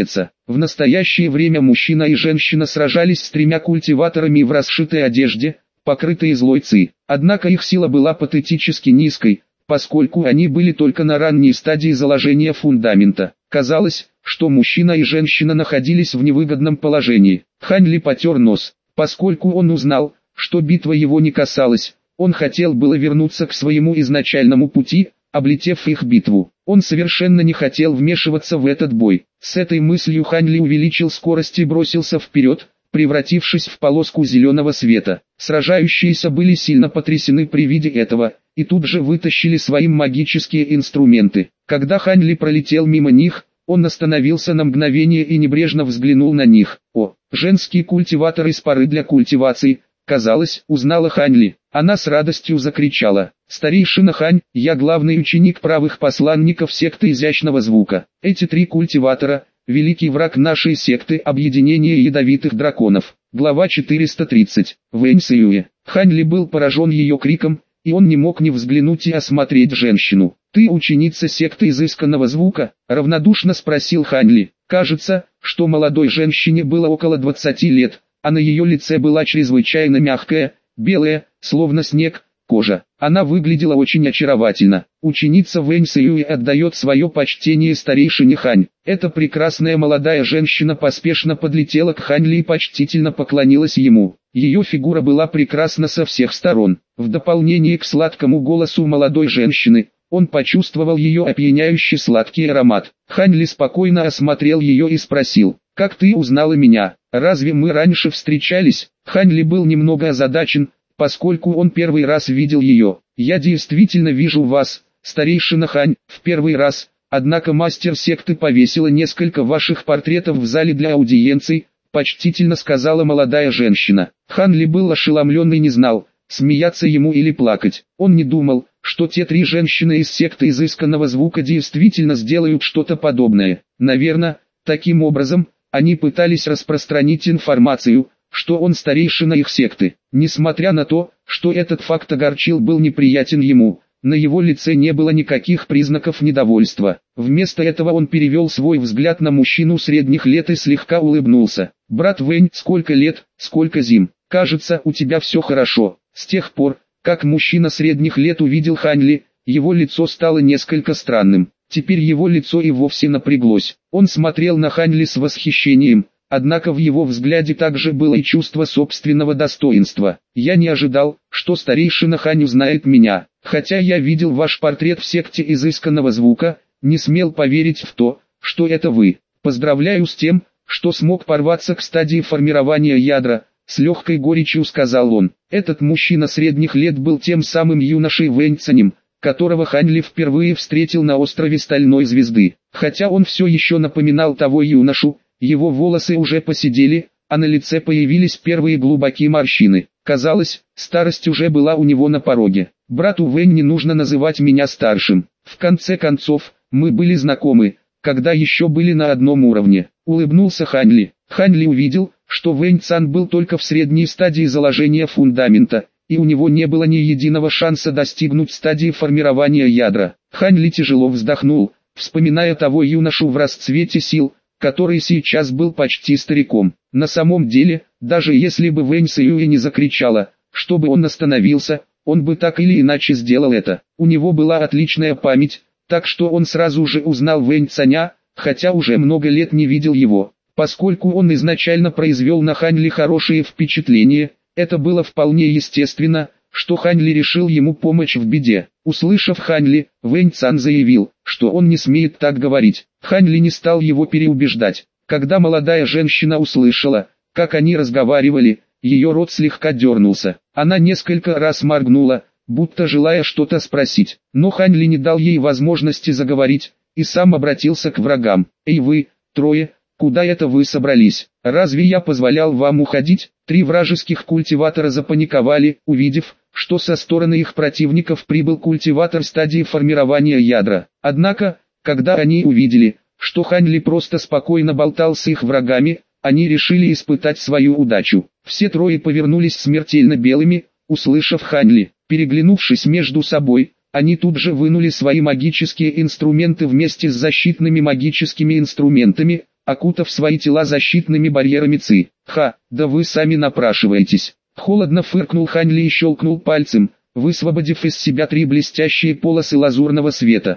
В настоящее время мужчина и женщина сражались с 3 культиваторами в расшитой одежде, покрытой злой ци. Однако их сила была патетически низкой, поскольку они были только на ранней стадии заложения фундамента. Казалось, что мужчина и женщина находились в невыгодном положении. Хань Ли потер нос, поскольку он узнал, что битва его не касалась. Он хотел было вернуться к своему изначальному пути, облетев их битву. Он совершенно не хотел вмешиваться в этот бой. С этой мыслью Хань Ли увеличил скорость и бросился вперед, превратившись в полоску зеленого света. Сражающиеся были сильно потрясены при виде этого, и тут же вытащили свои магические инструменты. Когда Хань Ли пролетел мимо них, он остановился на мгновение и небрежно взглянул на них. О, женский культиватор из поры для культивации, казалось, узнала Хань Ли. Она с радостью закричала: «Старейшина Хань, я главный ученик правых посланников секты изящного звука. Эти 3 культиватора – великий враг нашей секты объединения ядовитых драконов». Глава 430. Вэнь Сюэ. Хань Ли был поражен ее криком, и он не мог не взглянуть и осмотреть женщину. «Ты ученица секты изысканного звука?» – равнодушно спросил Хань Ли. Кажется, что молодой женщине было около 20 лет, а на ее лице была чрезвычайно мягкая, белая, словно снег, кожа. Она выглядела очень очаровательно. Ученица Вэнь Сюэ отдает свое почтение старейшине Хань. Эта прекрасная молодая женщина поспешно подлетела к Хань Ли и почтительно поклонилась ему. Ее фигура была прекрасна со всех сторон. В дополнение к сладкому голосу молодой женщины, он почувствовал ее опьяняющий сладкий аромат. Хань Ли спокойно осмотрел ее и спросил: «Как ты узнала меня? Разве мы раньше встречались?» Хань Ли был немного озадачен, поскольку он первый раз видел ее. «Я действительно вижу вас, старейшина Хань, в первый раз, однако мастер секты повесила несколько ваших портретов в зале для аудиенций», почтительно сказала молодая женщина. Хань Ли был ошеломлен и не знал, смеяться ему или плакать. Он не думал, что те 3 женщины из секты изысканного звука действительно сделают что-то подобное. Наверное, таким образом, они пытались распространить информацию, что он старейшина их секты. Несмотря на то, что этот факт огорчил был неприятен ему, на его лице не было никаких признаков недовольства. Вместо этого он перевел свой взгляд на мужчину средних лет и слегка улыбнулся. «Брат Вэнь, сколько лет, сколько зим. Кажется, у тебя все хорошо». С тех пор, как мужчина средних лет увидел Хань Ли, его лицо стало несколько странным. Теперь его лицо и вовсе напряглось. Он смотрел на Хань Ли с восхищением, однако в его взгляде также было и чувство собственного достоинства. «Я не ожидал, что старейшина Хань узнает меня. Хотя я видел ваш портрет в секте изысканного звука, не смел поверить в то, что это вы. Поздравляю с тем, что смог порваться к стадии формирования ядра», с легкой горечью сказал он. Этот мужчина средних лет был тем самым юношей Вэнь Цанем, которого Хань Ли впервые встретил на острове Стальной Звезды. Хотя он все еще напоминал того юношу, его волосы уже поседели, а на лице появились первые глубокие морщины. Казалось, старость уже была у него на пороге. «Брату Вэнь не нужно называть меня старшим. В конце концов, мы были знакомы, когда еще были на одном уровне», — улыбнулся Хань Ли. Хань Ли увидел, что Вэнь Цан был только в средней стадии заложения фундамента, и у него не было ни единого шанса достигнуть стадии формирования ядра. Хань Ли тяжело вздохнул, вспоминая того юношу в расцвете сил, который сейчас был почти стариком. На самом деле, даже если бы Вэнь Сюэ не закричала, чтобы он остановился, он бы так или иначе сделал это. У него была отличная память, так что он сразу же узнал Вэнь Цаня, хотя уже много лет не видел его. Поскольку он изначально произвел на Хань Ли хорошее впечатление, это было вполне естественно, что Хань Ли решил ему помочь в беде. Услышав Хань Ли, Вэнь Цан заявил, что он не смеет так говорить. Хань Ли не стал его переубеждать. Когда молодая женщина услышала, как они разговаривали, ее рот слегка дернулся. Она несколько раз моргнула, будто желая что-то спросить. Но Хань Ли не дал ей возможности заговорить, и сам обратился к врагам. «Эй вы, трое, куда это вы собрались? Разве я позволял вам уходить?» 3 вражеских культиватора запаниковали, увидев, что со стороны их противников прибыл культиватор стадии формирования ядра. Однако, когда они увидели, что Хань Ли просто спокойно болтал с их врагами, они решили испытать свою удачу. Все 3 повернулись смертельно белыми, услышав Хань Ли. Переглянувшись между собой, они тут же вынули свои магические инструменты вместе с защитными магическими инструментами, окутав свои тела защитными барьерами Ци. «Ха, да вы сами напрашиваетесь». Холодно фыркнул Хань Ли и щелкнул пальцем, высвободив из себя 3 блестящие полосы лазурного света.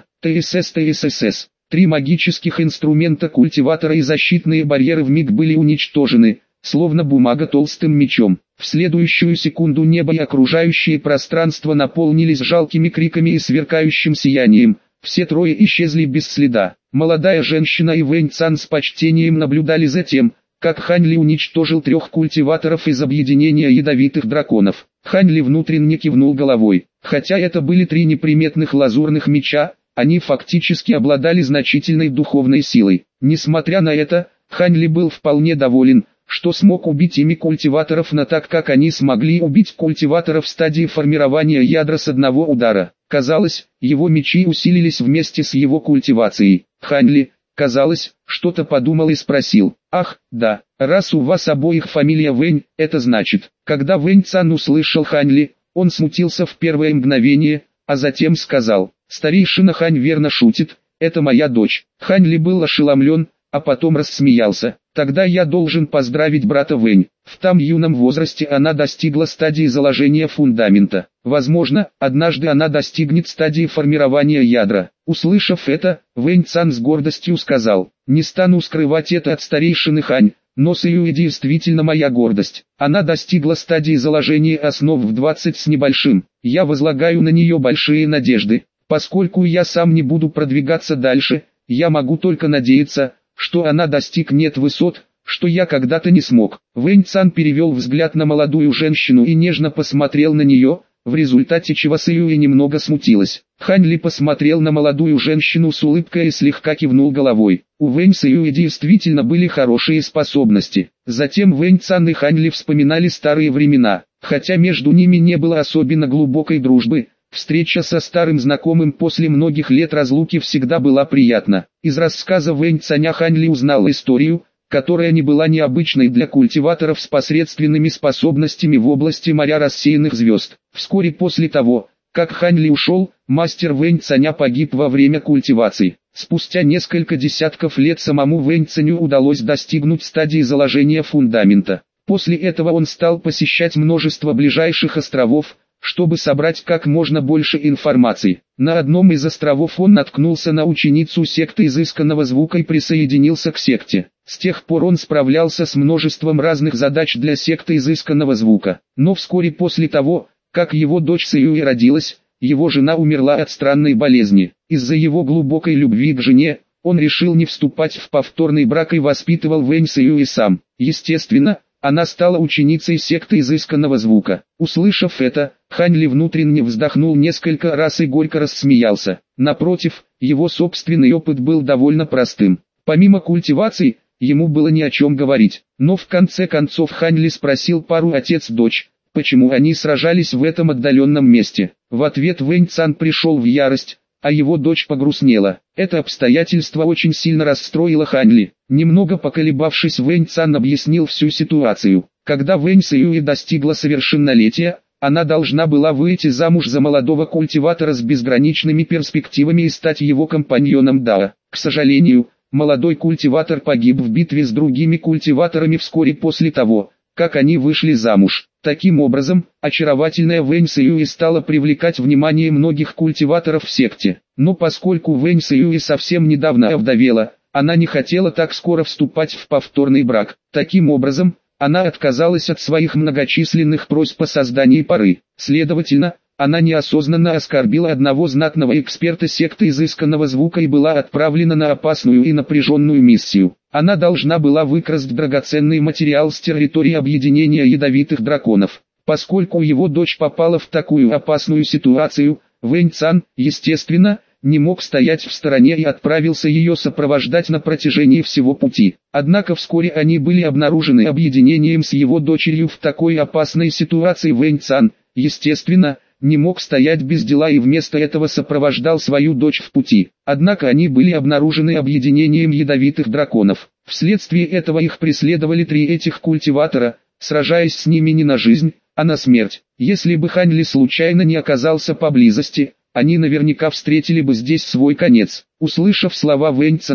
ТСС. 3 магических инструмента культиватора и защитные барьеры вмиг были уничтожены, словно бумага толстым мечом. В следующую секунду небо и окружающее пространство наполнились жалкими криками и сверкающим сиянием. Все 3 исчезли без следа. Молодая женщина и Вэнь Цан с почтением наблюдали за тем, как Хань Ли уничтожил 3 культиваторов из объединения ядовитых драконов. Хань Ли внутренне кивнул головой. Хотя это были 3 неприметных лазурных меча, они фактически обладали значительной духовной силой. Несмотря на это, Хань Ли был вполне доволен, что смог убить ими культиваторов, но так как они смогли убить культиваторов в стадии формирования ядра с одного удара. Казалось, его мечи усилились вместе с его культивацией. Хань Ли, казалось, что-то подумал и спросил: «Ах, да, раз у вас обоих фамилия Вэнь, это значит...» Когда Вэнь Цан услышал Хань Ли, он смутился в первое мгновение, а затем сказал: «Старейшина Хань верно шутит, это моя дочь». Хань Ли был ошеломлен, а потом рассмеялся. «Тогда я должен поздравить брата Вэнь. В том юном возрасте она достигла стадии заложения фундамента. Возможно, однажды она достигнет стадии формирования ядра». Услышав это, Вэнь Цан с гордостью сказал: «Не стану скрывать это от старейшины Хань, но Сюэ действительно моя гордость. Она достигла стадии заложения основ в 20 с небольшим. Я возлагаю на нее большие надежды. Поскольку я сам не буду продвигаться дальше, я могу только надеяться, что она достигнет высот, что я когда-то не смог». Вэнь Цан перевел взгляд на молодую женщину и нежно посмотрел на нее, в результате чего Сюэ немного смутилась. Хань Ли посмотрел на молодую женщину с улыбкой и слегка кивнул головой. У Вэнь Сюэ действительно были хорошие способности. Затем Вэнь Цан и Хань Ли вспоминали старые времена, хотя между ними не было особенно глубокой дружбы. Встреча со старым знакомым после многих лет разлуки всегда была приятна. Из рассказа Вэнь Цаня Хань Ли узнал историю, которая не была необычной для культиваторов с посредственными способностями в области моря рассеянных звезд. Вскоре после того, как Хань Ли ушел, мастер Вэнь Цаня погиб во время культивации. Спустя несколько десятков лет самому Вэнь Цаню удалось достигнуть стадии заложения фундамента. После этого он стал посещать множество ближайших островов, чтобы собрать как можно больше информации. На одном из островов он наткнулся на ученицу секты изысканного звука и присоединился к секте. С тех пор он справлялся с множеством разных задач для секты изысканного звука. Но вскоре после того, как его дочь Сюэ родилась, его жена умерла от странной болезни. Из-за его глубокой любви к жене, он решил не вступать в повторный брак и воспитывал Вэнь Сюэ сам. Естественно, она стала ученицей секты изысканного звука. Услышав это, Хань Ли внутренне вздохнул несколько раз и горько рассмеялся. Напротив, его собственный опыт был довольно простым. Помимо культивации, ему было ни о чем говорить. Но в конце концов Хань Ли спросил пару отец-дочь, почему они сражались в этом отдаленном месте. В ответ Вэнь Цан пришел в ярость, а его дочь погрустнела. Это обстоятельство очень сильно расстроило Хань Ли. Немного поколебавшись, Вэнь Цан объяснил всю ситуацию. Когда Вэнь Сюэ достигла совершеннолетия, она должна была выйти замуж за молодого культиватора с безграничными перспективами и стать его компаньоном Дао. К сожалению, молодой культиватор погиб в битве с другими культиваторами вскоре после того, как они вышли замуж. Таким образом, очаровательная Вэнь Сюэ стала привлекать внимание многих культиваторов в секте. Но поскольку Вэнь Сюэ совсем недавно овдовела, она не хотела так скоро вступать в повторный брак. Таким образом, она отказалась от своих многочисленных просьб о создании пары. Следовательно, она неосознанно оскорбила одного знатного эксперта секты изысканного звука и была отправлена на опасную и напряженную миссию. Она должна была выкрасть драгоценный материал с территории объединения ядовитых драконов. Поскольку его дочь попала в такую опасную ситуацию, Вэнь Цан, естественно, не мог стоять в стороне и отправился ее сопровождать на протяжении всего пути. Однако вскоре они были обнаружены объединением с его дочерью в такой опасной ситуации. Вэнь Цан, естественно, не мог стоять без дела и вместо этого сопровождал свою дочь в пути. Однако они были обнаружены объединением ядовитых драконов. Вследствие этого их преследовали 3 этих культиватора, сражаясь с ними не на жизнь, а на смерть. Если бы Хань Ли случайно не оказался поблизости, они наверняка встретили бы здесь свой конец. Услышав слова Вэнь Цана,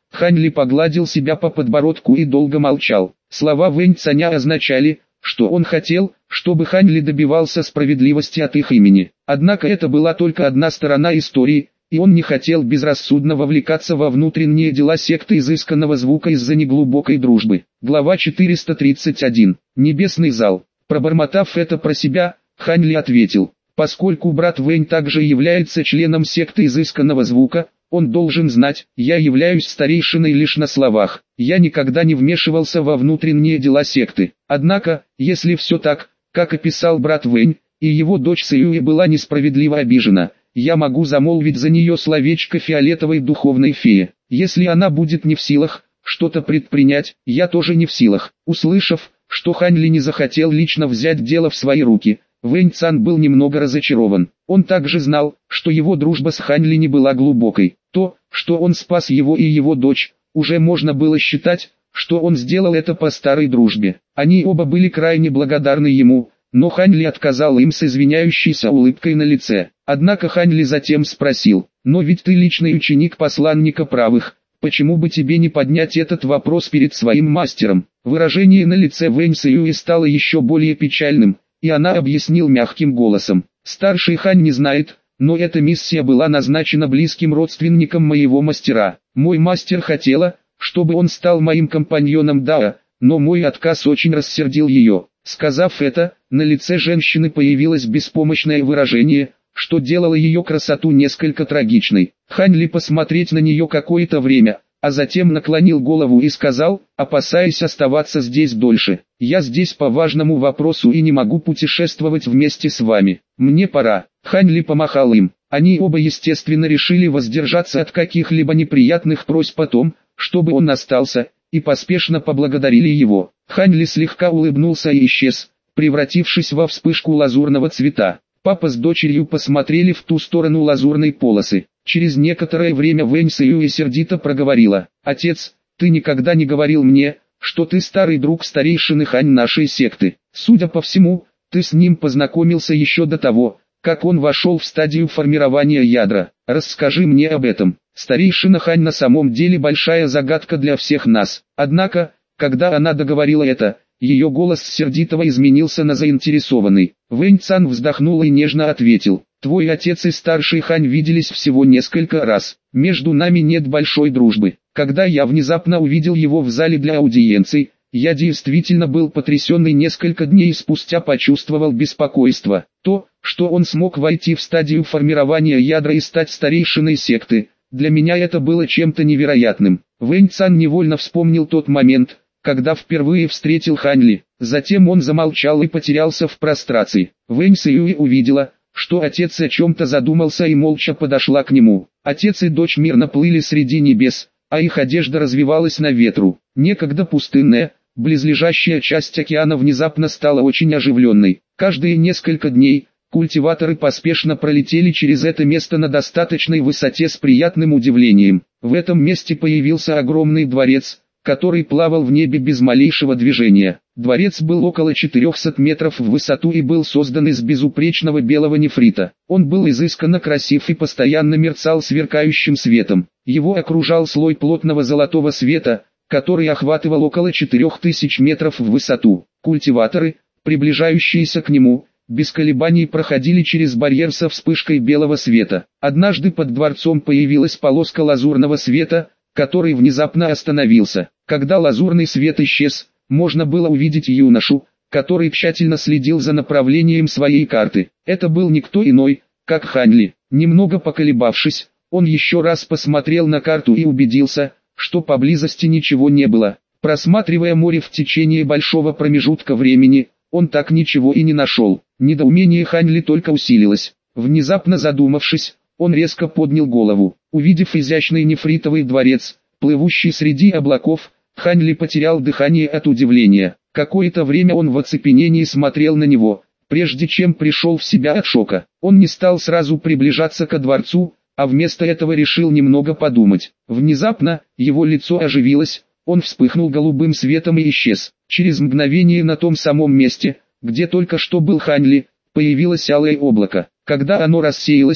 Хань Ли погладил себя по подбородку и долго молчал. Слова Вэнь Цаня означали, что он хотел, чтобы Хань Ли добивался справедливости от их имени. Однако это была только одна сторона истории, и он не хотел безрассудно вовлекаться во внутренние дела секты изысканного звука из-за неглубокой дружбы. Глава 431. Небесный зал. Пробормотав это про себя, Хань Ли ответил: поскольку брат Вэнь также является членом секты изысканного звука, он должен знать, я являюсь старейшиной лишь на словах, я никогда не вмешивался во внутренние дела секты. Однако, если все так, как описал брат Вэнь, и его дочь Сюэ была несправедливо обижена, я могу замолвить за нее словечко фиолетовой духовной феи. Если она будет не в силах что-то предпринять, я тоже не в силах. Услышав, что Хань Ли не захотел лично взять дело в свои руки, Вэнь Цан был немного разочарован. Он также знал, что его дружба с Хань Ли не была глубокой. То, что он спас его и его дочь, уже можно было считать, что он сделал это по старой дружбе. Они оба были крайне благодарны ему, но Хань Ли отказал им с извиняющейся улыбкой на лице. Однако Хань Ли затем спросил: «Но ведь ты личный ученик посланника правых, почему бы тебе не поднять этот вопрос перед своим мастером?» Выражение на лице Вэнь Сюэ стало еще более печальным, и она объяснил мягким голосом: «Старший Хань не знает, но эта миссия была назначена близким родственником моего мастера. Мой мастер хотела, чтобы он стал моим компаньоном Дао, но мой отказ очень рассердил ее». Сказав это, на лице женщины появилось беспомощное выражение, что делало ее красоту несколько трагичной. Хань Ли посмотреть на нее какое-то время, а затем наклонил голову и сказал, опасаясь оставаться здесь дольше: «Я здесь по важному вопросу и не могу путешествовать вместе с вами. Мне пора». Хань Ли помахал им. Они оба естественно решили воздержаться от каких-либо неприятных просьб о том, чтобы он остался, и поспешно поблагодарили его. Хань Ли слегка улыбнулся и исчез, превратившись во вспышку лазурного цвета. Папа с дочерью посмотрели в ту сторону лазурной полосы. Через некоторое время Вэнь Сюэ сердито проговорила: «Отец, ты никогда не говорил мне, что ты старый друг старейшины Хань нашей секты. Судя по всему, ты с ним познакомился еще до того, как он вошел в стадию формирования ядра. Расскажи мне об этом». Старейшина Хань на самом деле большая загадка для всех нас. Однако, когда она договорила это, ее голос с сердитого изменился на заинтересованный. Вэнь Цан вздохнул и нежно ответил: «Твой отец и старший Хань виделись всего несколько раз. Между нами нет большой дружбы. Когда я внезапно увидел его в зале для аудиенций, я действительно был потрясен и несколько дней спустя почувствовал беспокойство. То, что он смог войти в стадию формирования ядра и стать старейшиной секты, для меня это было чем-то невероятным». Вэнь Цан невольно вспомнил тот момент, когда впервые встретил Хань Ли. Затем он замолчал и потерялся в прострации. Вэнь Сюэ увидела, что отец о чем-то задумался, и молча подошла к нему. Отец и дочь мирно плыли среди небес, а их одежда развивалась на ветру. Некогда пустынная, близлежащая часть океана внезапно стала очень оживленной. Каждые несколько дней культиваторы поспешно пролетели через это место на достаточной высоте с приятным удивлением. В этом месте появился огромный дворец, который плавал в небе без малейшего движения. Дворец был около 400 метров в высоту и был создан из безупречного белого нефрита. Он был изысканно красив и постоянно мерцал сверкающим светом. Его окружал слой плотного золотого света, который охватывал около 4000 метров в высоту. Культиваторы, приближающиеся к нему, без колебаний проходили через барьер со вспышкой белого света. Однажды под дворцом появилась полоска лазурного света, который внезапно остановился. Когда лазурный свет исчез, можно было увидеть юношу, который тщательно следил за направлением своей карты. Это был никто иной, как Хань Ли. Немного поколебавшись, он еще раз посмотрел на карту и убедился, что поблизости ничего не было. Просматривая море в течение большого промежутка времени, он так ничего и не нашел. Недоумение Хань Ли только усилилось. Внезапно задумавшись, он резко поднял голову. Увидев изящный нефритовый дворец, плывущий среди облаков, Хань Ли потерял дыхание от удивления. Какое-то время он в оцепенении смотрел на него, прежде чем пришел в себя от шока. Он не стал сразу приближаться ко дворцу, а вместо этого решил немного подумать. Внезапно, его лицо оживилось, он вспыхнул голубым светом и исчез. Через мгновение на том самом месте, где только что был Хань Ли, появилось алое облако. Когда оно рассеялось,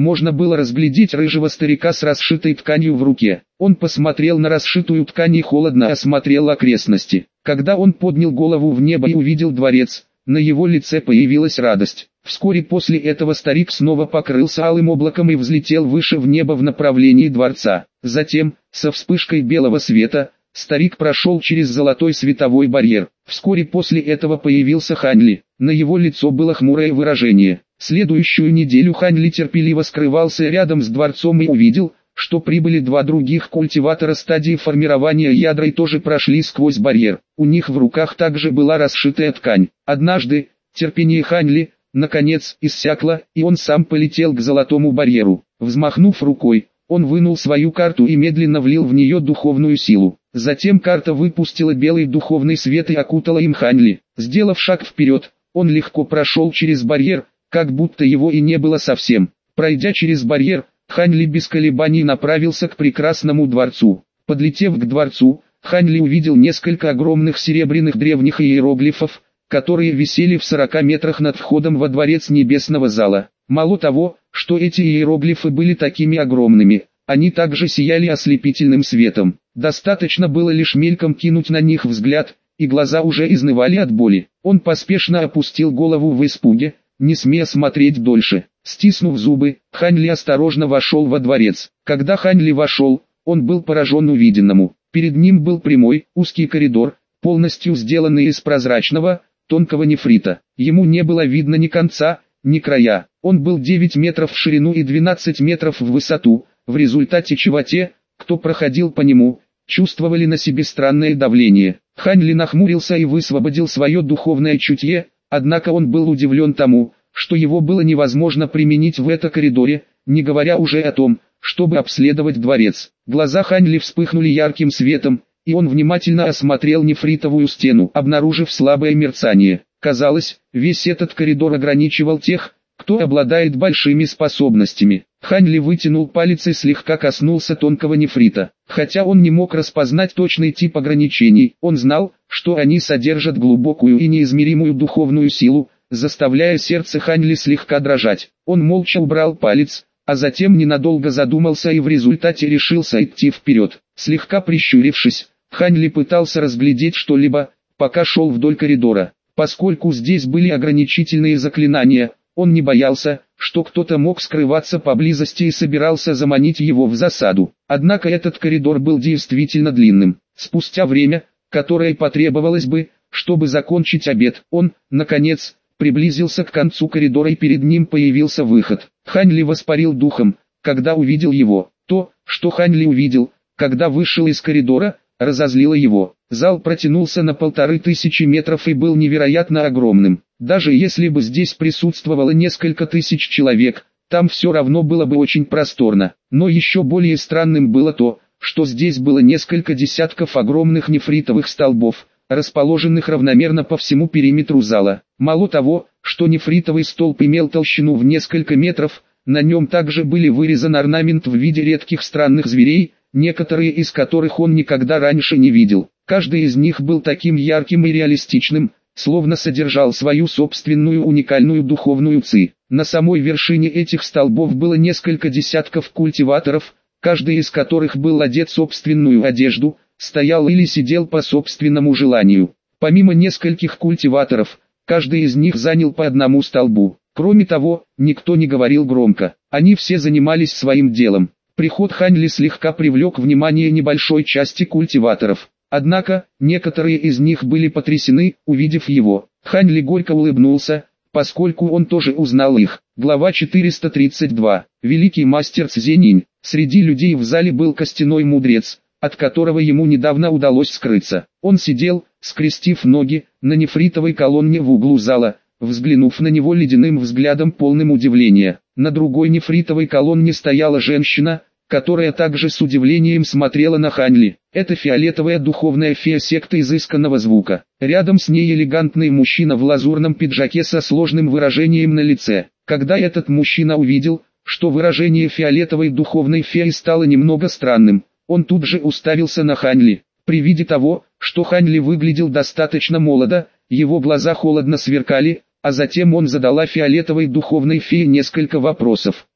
можно было разглядеть рыжего старика с расшитой тканью в руке. Он посмотрел на расшитую ткань и холодно осмотрел окрестности. Когда он поднял голову в небо и увидел дворец, на его лице появилась радость. Вскоре после этого старик снова покрылся алым облаком и взлетел выше в небо в направлении дворца. Затем, со вспышкой белого света, старик прошел через золотой световой барьер. Вскоре после этого появился Хань Ли. На его лицо было хмурое выражение. Следующую неделю Хань Ли терпеливо скрывался рядом с дворцом и увидел, что прибыли два других культиватора стадии формирования ядра и тоже прошли сквозь барьер. У них в руках также была расшитая ткань. Однажды, терпение Хань Ли, наконец, иссякло, и он сам полетел к золотому барьеру. Взмахнув рукой, он вынул свою карту и медленно влил в нее духовную силу. Затем карта выпустила белый духовный свет и окутала им Хань Ли. Сделав шаг вперед, он легко прошел через барьер, как будто его и не было совсем. Пройдя через барьер, Хань Ли без колебаний направился к прекрасному дворцу. Подлетев к дворцу, Хань Ли увидел несколько огромных серебряных древних иероглифов, которые висели в 40 метрах над входом во дворец небесного зала. Мало того, что эти иероглифы были такими огромными, они также сияли ослепительным светом. Достаточно было лишь мельком кинуть на них взгляд, и глаза уже изнывали от боли. Он поспешно опустил голову в испуге, не смея смотреть дольше. Стиснув зубы, Хань Ли осторожно вошел во дворец. Когда Хань Ли вошел, он был поражен увиденному. Перед ним был прямой, узкий коридор, полностью сделанный из прозрачного, тонкого нефрита. Ему не было видно ни конца, ни края. Он был 9 метров в ширину и 12 метров в высоту, в результате чего те, кто проходил по нему, чувствовали на себе странное давление. Хань Ли нахмурился и высвободил свое духовное чутье, однако он был удивлен тому, что его было невозможно применить в этом коридоре, не говоря уже о том, чтобы обследовать дворец. Глаза Хань Ли вспыхнули ярким светом, и он внимательно осмотрел нефритовую стену, обнаружив слабое мерцание. Казалось, весь этот коридор ограничивал тех, кто обладает большими способностями. Хань Ли вытянул палец и слегка коснулся тонкого нефрита. Хотя он не мог распознать точный тип ограничений, он знал, что они содержат глубокую и неизмеримую духовную силу, заставляя сердце Хань Ли слегка дрожать. Он молча убрал палец, а затем ненадолго задумался и в результате решился идти вперед. Слегка прищурившись, Хань Ли пытался разглядеть что-либо, пока шел вдоль коридора. Поскольку здесь были ограничительные заклинания, он не боялся, что кто-то мог скрываться поблизости и собирался заманить его в засаду. Однако этот коридор был действительно длинным. Спустя время, которое потребовалось бы, чтобы закончить обед, он, наконец, приблизился к концу коридора и перед ним появился выход. Хань Ли воспарил духом, когда увидел его. То, что Хань Ли увидел, когда вышел из коридора, разозлило его. Зал протянулся на 1500 метров и был невероятно огромным. Даже если бы здесь присутствовало несколько тысяч человек, там все равно было бы очень просторно. Но еще более странным было то, что здесь было несколько десятков огромных нефритовых столбов, расположенных равномерно по всему периметру зала. Мало того, что нефритовый столб имел толщину в несколько метров, на нем также были вырезан орнамент в виде редких странных зверей, некоторые из которых он никогда раньше не видел. Каждый из них был таким ярким и реалистичным, словно содержал свою собственную уникальную духовную ци. На самой вершине этих столбов было несколько десятков культиваторов, каждый из которых был одет в собственную одежду, стоял или сидел по собственному желанию. Помимо нескольких культиваторов, каждый из них занял по одному столбу. Кроме того, никто не говорил громко, они все занимались своим делом. Приход Хань Ли слегка привлек внимание небольшой части культиваторов. Однако, некоторые из них были потрясены, увидев его. Хань Ли горько улыбнулся, поскольку он тоже узнал их. Глава 432. Великий мастер Цзенинь. Среди людей в зале был костяной мудрец, от которого ему недавно удалось скрыться. Он сидел, скрестив ноги, на нефритовой колонне в углу зала, взглянув на него ледяным взглядом полным удивления. На другой нефритовой колонне стояла женщина, которая также с удивлением смотрела на Хань Ли. Это фиолетовая духовная фея секты изысканного звука. Рядом с ней элегантный мужчина в лазурном пиджаке со сложным выражением на лице. Когда этот мужчина увидел, что выражение фиолетовой духовной феи стало немного странным, он тут же уставился на Хань Ли. При виде того, что Хань Ли выглядел достаточно молодо, его глаза холодно сверкали, а затем он задала фиолетовой духовной фее несколько вопросов.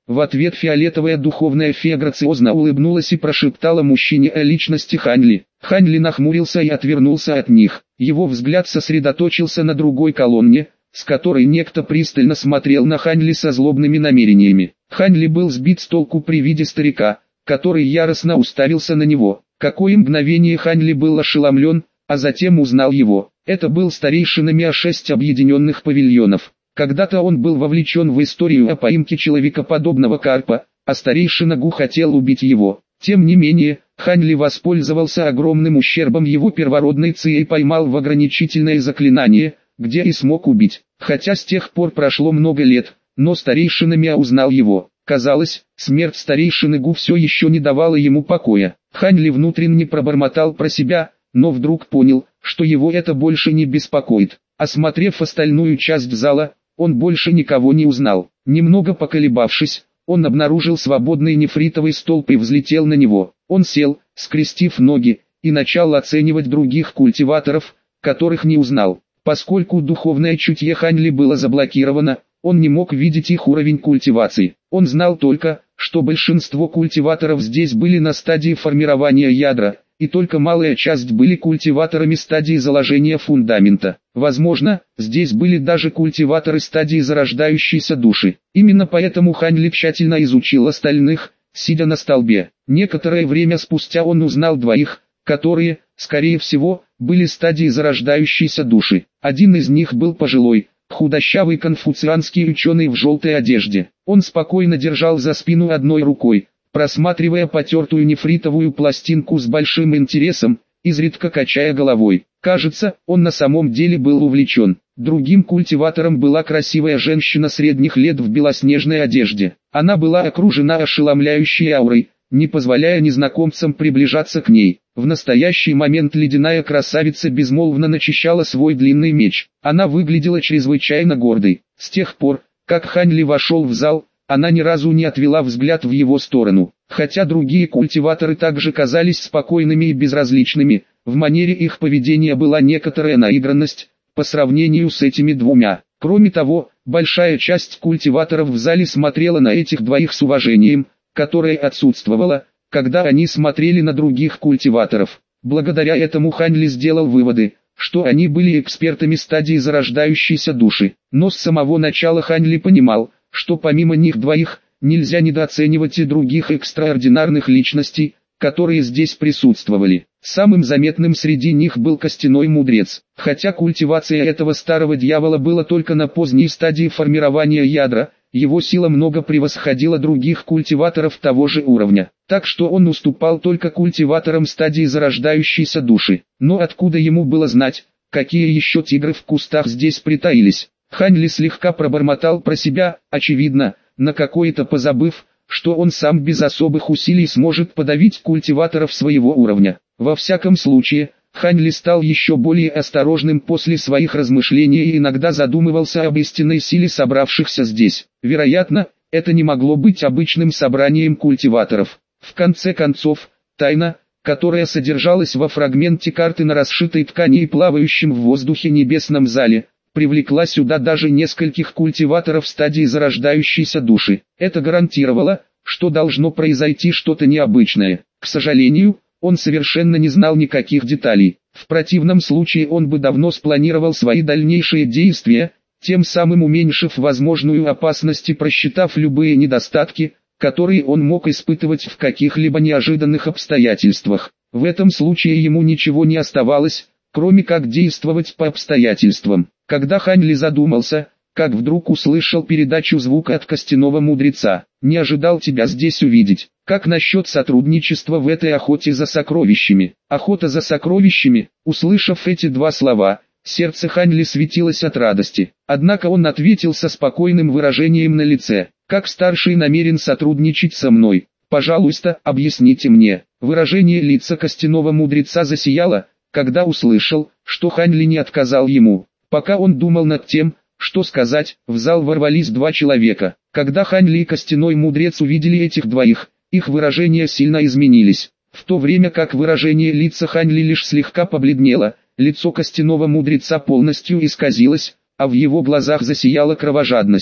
В ответ фиолетовая духовная фея грациозно улыбнулась и прошептала мужчине о личности Хань Ли. Хань Ли нахмурился и отвернулся от них. Его взгляд сосредоточился на другой колонне, с которой некто пристально смотрел на Хань Ли со злобными намерениями. Хань Ли был сбит с толку при виде старика, который яростно уставился на него. Какое мгновение Хань Ли был ошеломлен, а затем узнал его. Это был старейшина Миа-6 объединенных павильонов. Когда-то он был вовлечен в историю о поимке человекоподобного карпа, а старейшина Гу хотел убить его. Тем не менее, Хань Ли воспользовался огромным ущербом его первородной ци и поймал в ограничительное заклинание, где и смог убить. Хотя с тех пор прошло много лет, но старейшина Миа узнал его. Казалось, смерть старейшины Гу все еще не давала ему покоя. Хань Ли внутренне пробормотал про себя, но вдруг понял, что его это больше не беспокоит. Осмотрев остальную часть зала, он больше никого не узнал. Немного поколебавшись, он обнаружил свободный нефритовый столб и взлетел на него. Он сел, скрестив ноги, и начал оценивать других культиваторов, которых не узнал. Поскольку духовное чутье Хань Ли было заблокировано, он не мог видеть их уровень культивации. Он знал только, что большинство культиваторов здесь были на стадии формирования ядра, и только малая часть были культиваторами стадии заложения фундамента. Возможно, здесь были даже культиваторы стадии зарождающейся души. Именно поэтому Хань Ли тщательно изучил остальных, сидя на столбе. Некоторое время спустя он узнал двоих, которые, скорее всего, были стадии зарождающейся души. Один из них был пожилой, худощавый конфуцианский ученый в желтой одежде. Он спокойно держал за спину одной рукой, просматривая потертую нефритовую пластинку с большим интересом, изредка качая головой. Кажется, он на самом деле был увлечен. Другим культиватором была красивая женщина средних лет в белоснежной одежде. Она была окружена ошеломляющей аурой, не позволяя незнакомцам приближаться к ней. В настоящий момент ледяная красавица безмолвно начищала свой длинный меч. Она выглядела чрезвычайно гордой. С тех пор, как Хань Ли вошел в зал, она ни разу не отвела взгляд в его сторону. Хотя другие культиваторы также казались спокойными и безразличными, в манере их поведения была некоторая наигранность, по сравнению с этими двумя. Кроме того, большая часть культиваторов в зале смотрела на этих двоих с уважением, которое отсутствовало, когда они смотрели на других культиваторов. Благодаря этому Хань Ли сделал выводы, что они были экспертами стадии зарождающейся души. Но с самого начала Хань Ли понимал, что помимо них двоих, нельзя недооценивать и других экстраординарных личностей, которые здесь присутствовали. Самым заметным среди них был костяной мудрец. Хотя культивация этого старого дьявола была только на поздней стадии формирования ядра, его сила много превосходила других культиваторов того же уровня. Так что он уступал только культиваторам стадии зарождающейся души. Но откуда ему было знать, какие еще тигры в кустах здесь притаились? Хань Ли слегка пробормотал про себя, очевидно, на какое-то позабыв, что он сам без особых усилий сможет подавить культиваторов своего уровня. Во всяком случае, Хань Ли стал еще более осторожным после своих размышлений и иногда задумывался об истинной силе собравшихся здесь. Вероятно, это не могло быть обычным собранием культиваторов. В конце концов, тайна, которая содержалась во фрагменте карты на расшитой ткани и плавающем в воздухе небесном зале, привлекла сюда даже нескольких культиваторов стадии зарождающейся души. Это гарантировало, что должно произойти что-то необычное. К сожалению, он совершенно не знал никаких деталей. В противном случае он бы давно спланировал свои дальнейшие действия, тем самым уменьшив возможную опасность и просчитав любые недостатки, которые он мог испытывать в каких-либо неожиданных обстоятельствах. В этом случае ему ничего не оставалось, кроме как действовать по обстоятельствам. Когда Хань Ли задумался, как вдруг услышал передачу звука от костяного мудреца. «Не ожидал тебя здесь увидеть. Как насчет сотрудничества в этой охоте за сокровищами?» «Охота за сокровищами?» Услышав эти два слова, сердце Хань Ли светилось от радости. Однако он ответил со спокойным выражением на лице: «Как старший намерен сотрудничать со мной? Пожалуйста, объясните мне». Выражение лица костяного мудреца засияло, когда услышал, что Хань Ли не отказал ему. Пока он думал над тем, что сказать, в зал ворвались два человека. Когда Хань Ли и костяной мудрец увидели этих двоих, их выражения сильно изменились. В то время как выражение лица Хань Ли лишь слегка побледнело, лицо костяного мудреца полностью исказилось, а в его глазах засияла кровожадность.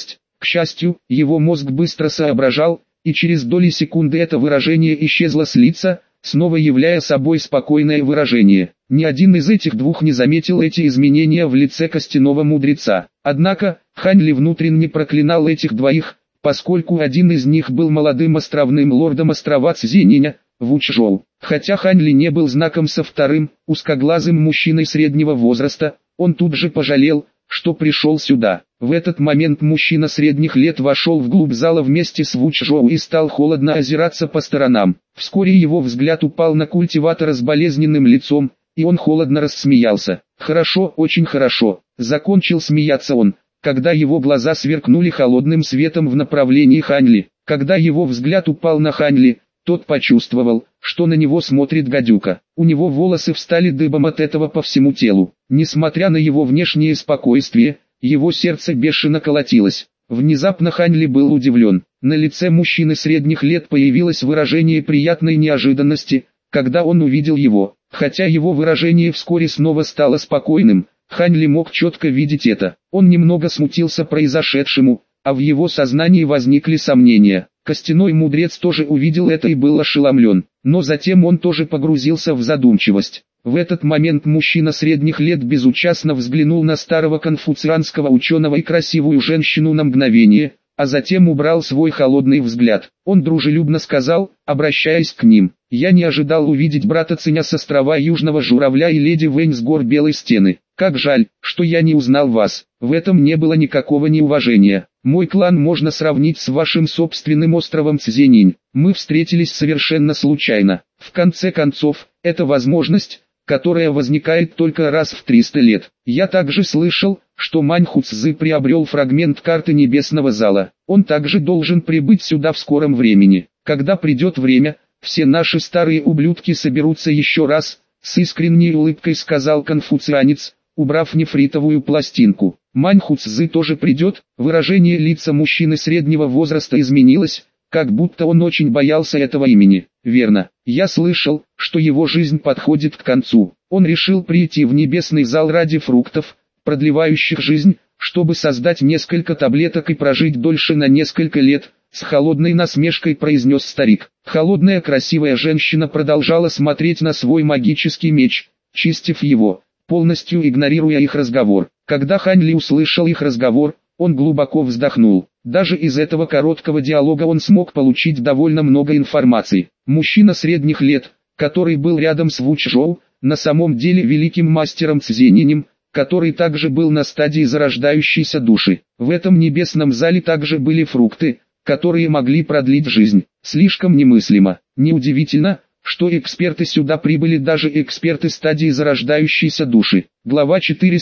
К счастью, его мозг быстро соображал, и через доли секунды это выражение исчезло с лица, снова являя собой спокойное выражение. Ни один из этих двух не заметил эти изменения в лице костяного мудреца. Однако, Хань Ли внутренне проклинал этих двоих, поскольку один из них был молодым островным лордом острова Цзининя, Вучжоу. Хотя Хань Ли не был знаком со вторым, узкоглазым мужчиной среднего возраста, он тут же пожалел, что пришел сюда. В этот момент мужчина средних лет вошел вглубь зала вместе с Вучжоу и стал холодно озираться по сторонам. Вскоре его взгляд упал на культиватора с болезненным лицом, и он холодно рассмеялся. «Хорошо, очень хорошо», — закончил смеяться он, когда его глаза сверкнули холодным светом в направлении Хань Ли. Когда его взгляд упал на Хань Ли, тот почувствовал, что на него смотрит гадюка. У него волосы встали дыбом от этого по всему телу. Несмотря на его внешнее спокойствие, его сердце бешено колотилось. Внезапно Хань Ли был удивлен. На лице мужчины средних лет появилось выражение приятной неожиданности, когда он увидел его. Хотя его выражение вскоре снова стало спокойным, Хань Ли мог четко видеть это. Он немного смутился произошедшему, а в его сознании возникли сомнения. Костяной мудрец тоже увидел это и был ошеломлен, но затем он тоже погрузился в задумчивость. В этот момент мужчина средних лет безучастно взглянул на старого конфуцианского ученого и красивую женщину на мгновение, а затем убрал свой холодный взгляд. Он дружелюбно сказал, обращаясь к ним: «Я не ожидал увидеть брата Циня с острова Южного Журавля и леди Вэнь с гор Белой Стены. Как жаль, что я не узнал вас. В этом не было никакого неуважения. Мой клан можно сравнить с вашим собственным островом Цзининь. Мы встретились совершенно случайно. В конце концов, это возможность, которая возникает только раз в 300 лет. Я также слышал, что Маньху Цзы приобрел фрагмент карты Небесного Зала. Он также должен прибыть сюда в скором времени. Когда придет время, все наши старые ублюдки соберутся еще раз», — с искренней улыбкой сказал конфуцианец, убрав нефритовую пластинку. «Маньху Цзы тоже придет?» Выражение лица мужчины среднего возраста изменилось, как будто он очень боялся этого имени. «Верно, я слышал, что его жизнь подходит к концу. Он решил прийти в Небесный Зал ради фруктов, продлевающих жизнь, чтобы создать несколько таблеток и прожить дольше на несколько лет», — с холодной насмешкой произнес старик. Холодная красивая женщина продолжала смотреть на свой магический меч, чистив его, полностью игнорируя их разговор. Когда Хань Ли услышал их разговор, он глубоко вздохнул. Даже из этого короткого диалога он смог получить довольно много информации. Мужчина средних лет, который был рядом с Вучжоу, на самом деле великим мастером Цзининем, который также был на стадии зарождающейся души. В этом небесном зале также были фрукты, которые могли продлить жизнь. Слишком немыслимо. Неудивительно, что эксперты сюда прибыли, даже эксперты стадии зарождающейся души. Глава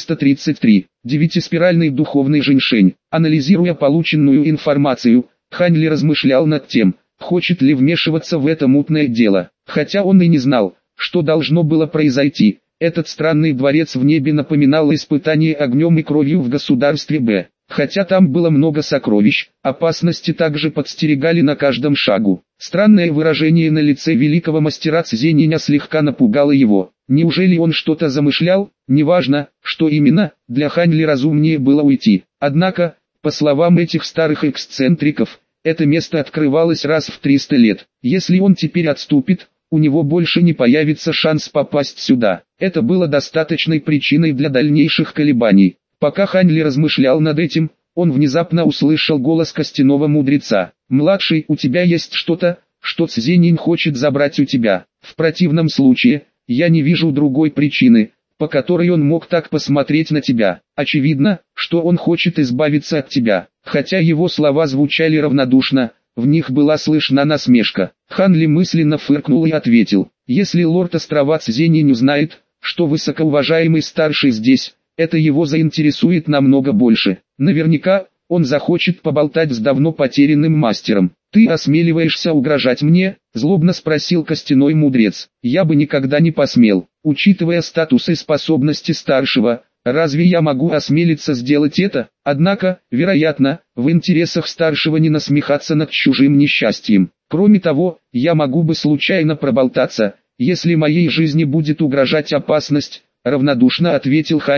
433. Девятиспиральный духовный женьшень. Анализируя полученную информацию, Хань Ли размышлял над тем, хочет ли вмешиваться в это мутное дело. Хотя он и не знал, что должно было произойти. Этот странный дворец в небе напоминал испытание огнем и кровью в государстве Б. Хотя там было много сокровищ, опасности также подстерегали на каждом шагу. Странное выражение на лице великого мастера Цзининя слегка напугало его. Неужели он что-то замышлял? Неважно, что именно, для Хань Ли разумнее было уйти. Однако, по словам этих старых эксцентриков, это место открывалось раз в 300 лет. Если он теперь отступит, у него больше не появится шанс попасть сюда. Это было достаточной причиной для дальнейших колебаний. Пока Хань Ли размышлял над этим, он внезапно услышал голос костяного мудреца. «Младший, у тебя есть что-то, что Цзининь хочет забрать у тебя. В противном случае, я не вижу другой причины, по которой он мог так посмотреть на тебя. Очевидно, что он хочет избавиться от тебя». Хотя его слова звучали равнодушно, в них была слышна насмешка. Хан Ли мысленно фыркнул и ответил: «Если лорд острова Цзининь узнает, что высокоуважаемый старший здесь, это его заинтересует намного больше. Наверняка, он захочет поболтать с давно потерянным мастером». «Ты осмеливаешься угрожать мне?» – злобно спросил костяной мудрец. «Я бы никогда не посмел. Учитывая статус и способности старшего, разве я могу осмелиться сделать это? Однако, вероятно, в интересах старшего не насмехаться над чужим несчастьем. Кроме того, я могу бы случайно проболтаться, если моей жизни будет угрожать опасность», — равнодушно ответил Хань Ли.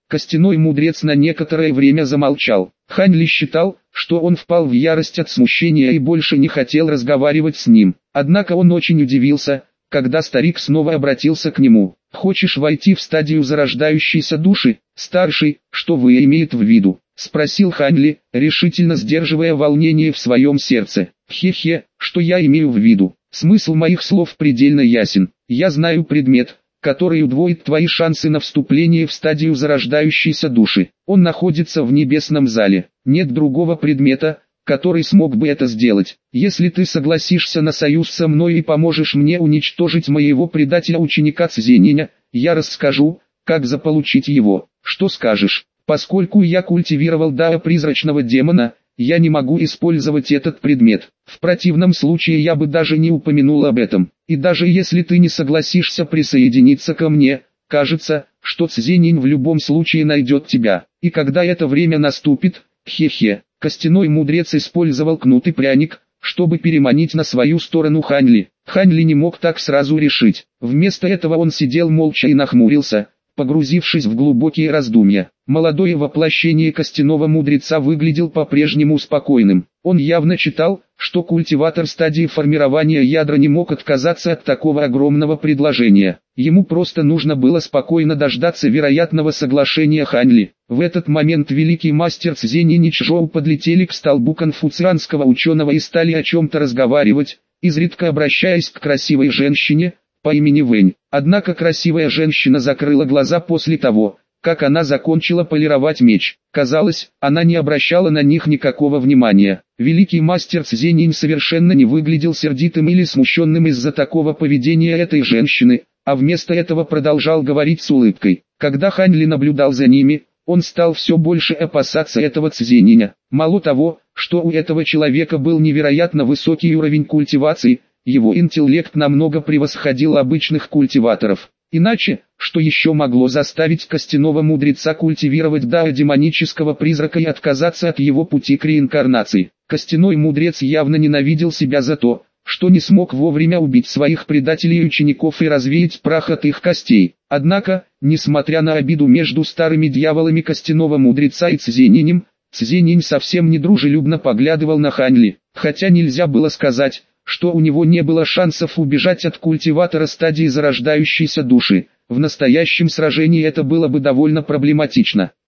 Костяной мудрец на некоторое время замолчал. Хань Ли считал, что он впал в ярость от смущения и больше не хотел разговаривать с ним. Однако он очень удивился, когда старик снова обратился к нему. «Хочешь войти в стадию зарождающейся души, старший, что вы имеете в виду?» — спросил Хань Ли, решительно сдерживая волнение в своем сердце. «Хе-хе, что я имею в виду? Смысл моих слов предельно ясен. Я знаю предмет, который удвоит твои шансы на вступление в стадию зарождающейся души. Он находится в небесном зале. Нет другого предмета, который смог бы это сделать. Если ты согласишься на союз со мной и поможешь мне уничтожить моего предателя-ученика Цзениня, я расскажу, как заполучить его. Что скажешь? Поскольку я культивировал дао призрачного демона, я не могу использовать этот предмет. В противном случае я бы даже не упомянул об этом. И даже если ты не согласишься присоединиться ко мне, кажется, что Цзенин в любом случае найдет тебя. И когда это время наступит, хе-хе». Костяной мудрец использовал кнут и пряник, чтобы переманить на свою сторону Хань Ли. Хань Ли не мог так сразу решить. Вместо этого он сидел молча и нахмурился, погрузившись в глубокие раздумья. Молодое воплощение костяного мудреца выглядел по-прежнему спокойным. Он явно читал, что культиватор стадии формирования ядра не мог отказаться от такого огромного предложения. Ему просто нужно было спокойно дождаться вероятного соглашения Хань Ли. В этот момент великий мастер Цзенин и Чжоу подлетели к столбу конфуцианского ученого и стали о чем-то разговаривать, изредка обращаясь к красивой женщине по имени Вэнь. Однако красивая женщина закрыла глаза после того, как она закончила полировать меч. Казалось, она не обращала на них никакого внимания. Великий мастер Цзенин совершенно не выглядел сердитым или смущенным из-за такого поведения этой женщины, а вместо этого продолжал говорить с улыбкой. Когда Хань Ли наблюдал за ними, он стал все больше опасаться этого Цзениня. Мало того, что у этого человека был невероятно высокий уровень культивации, его интеллект намного превосходил обычных культиваторов. Иначе, что еще могло заставить костяного мудреца культивировать дао демонического призрака и отказаться от его пути к реинкарнации? Костяной мудрец явно ненавидел себя за то, что не смог вовремя убить своих предателей и учеников и развеять прах от их костей. Однако, несмотря на обиду между старыми дьяволами костяного мудреца и Цзенинем, Цзенин совсем недружелюбно поглядывал на Хань Ли. Хотя нельзя было сказать, что у него не было шансов убежать от культиватора стадии зарождающейся души. В настоящем сражении это было бы довольно проблематично.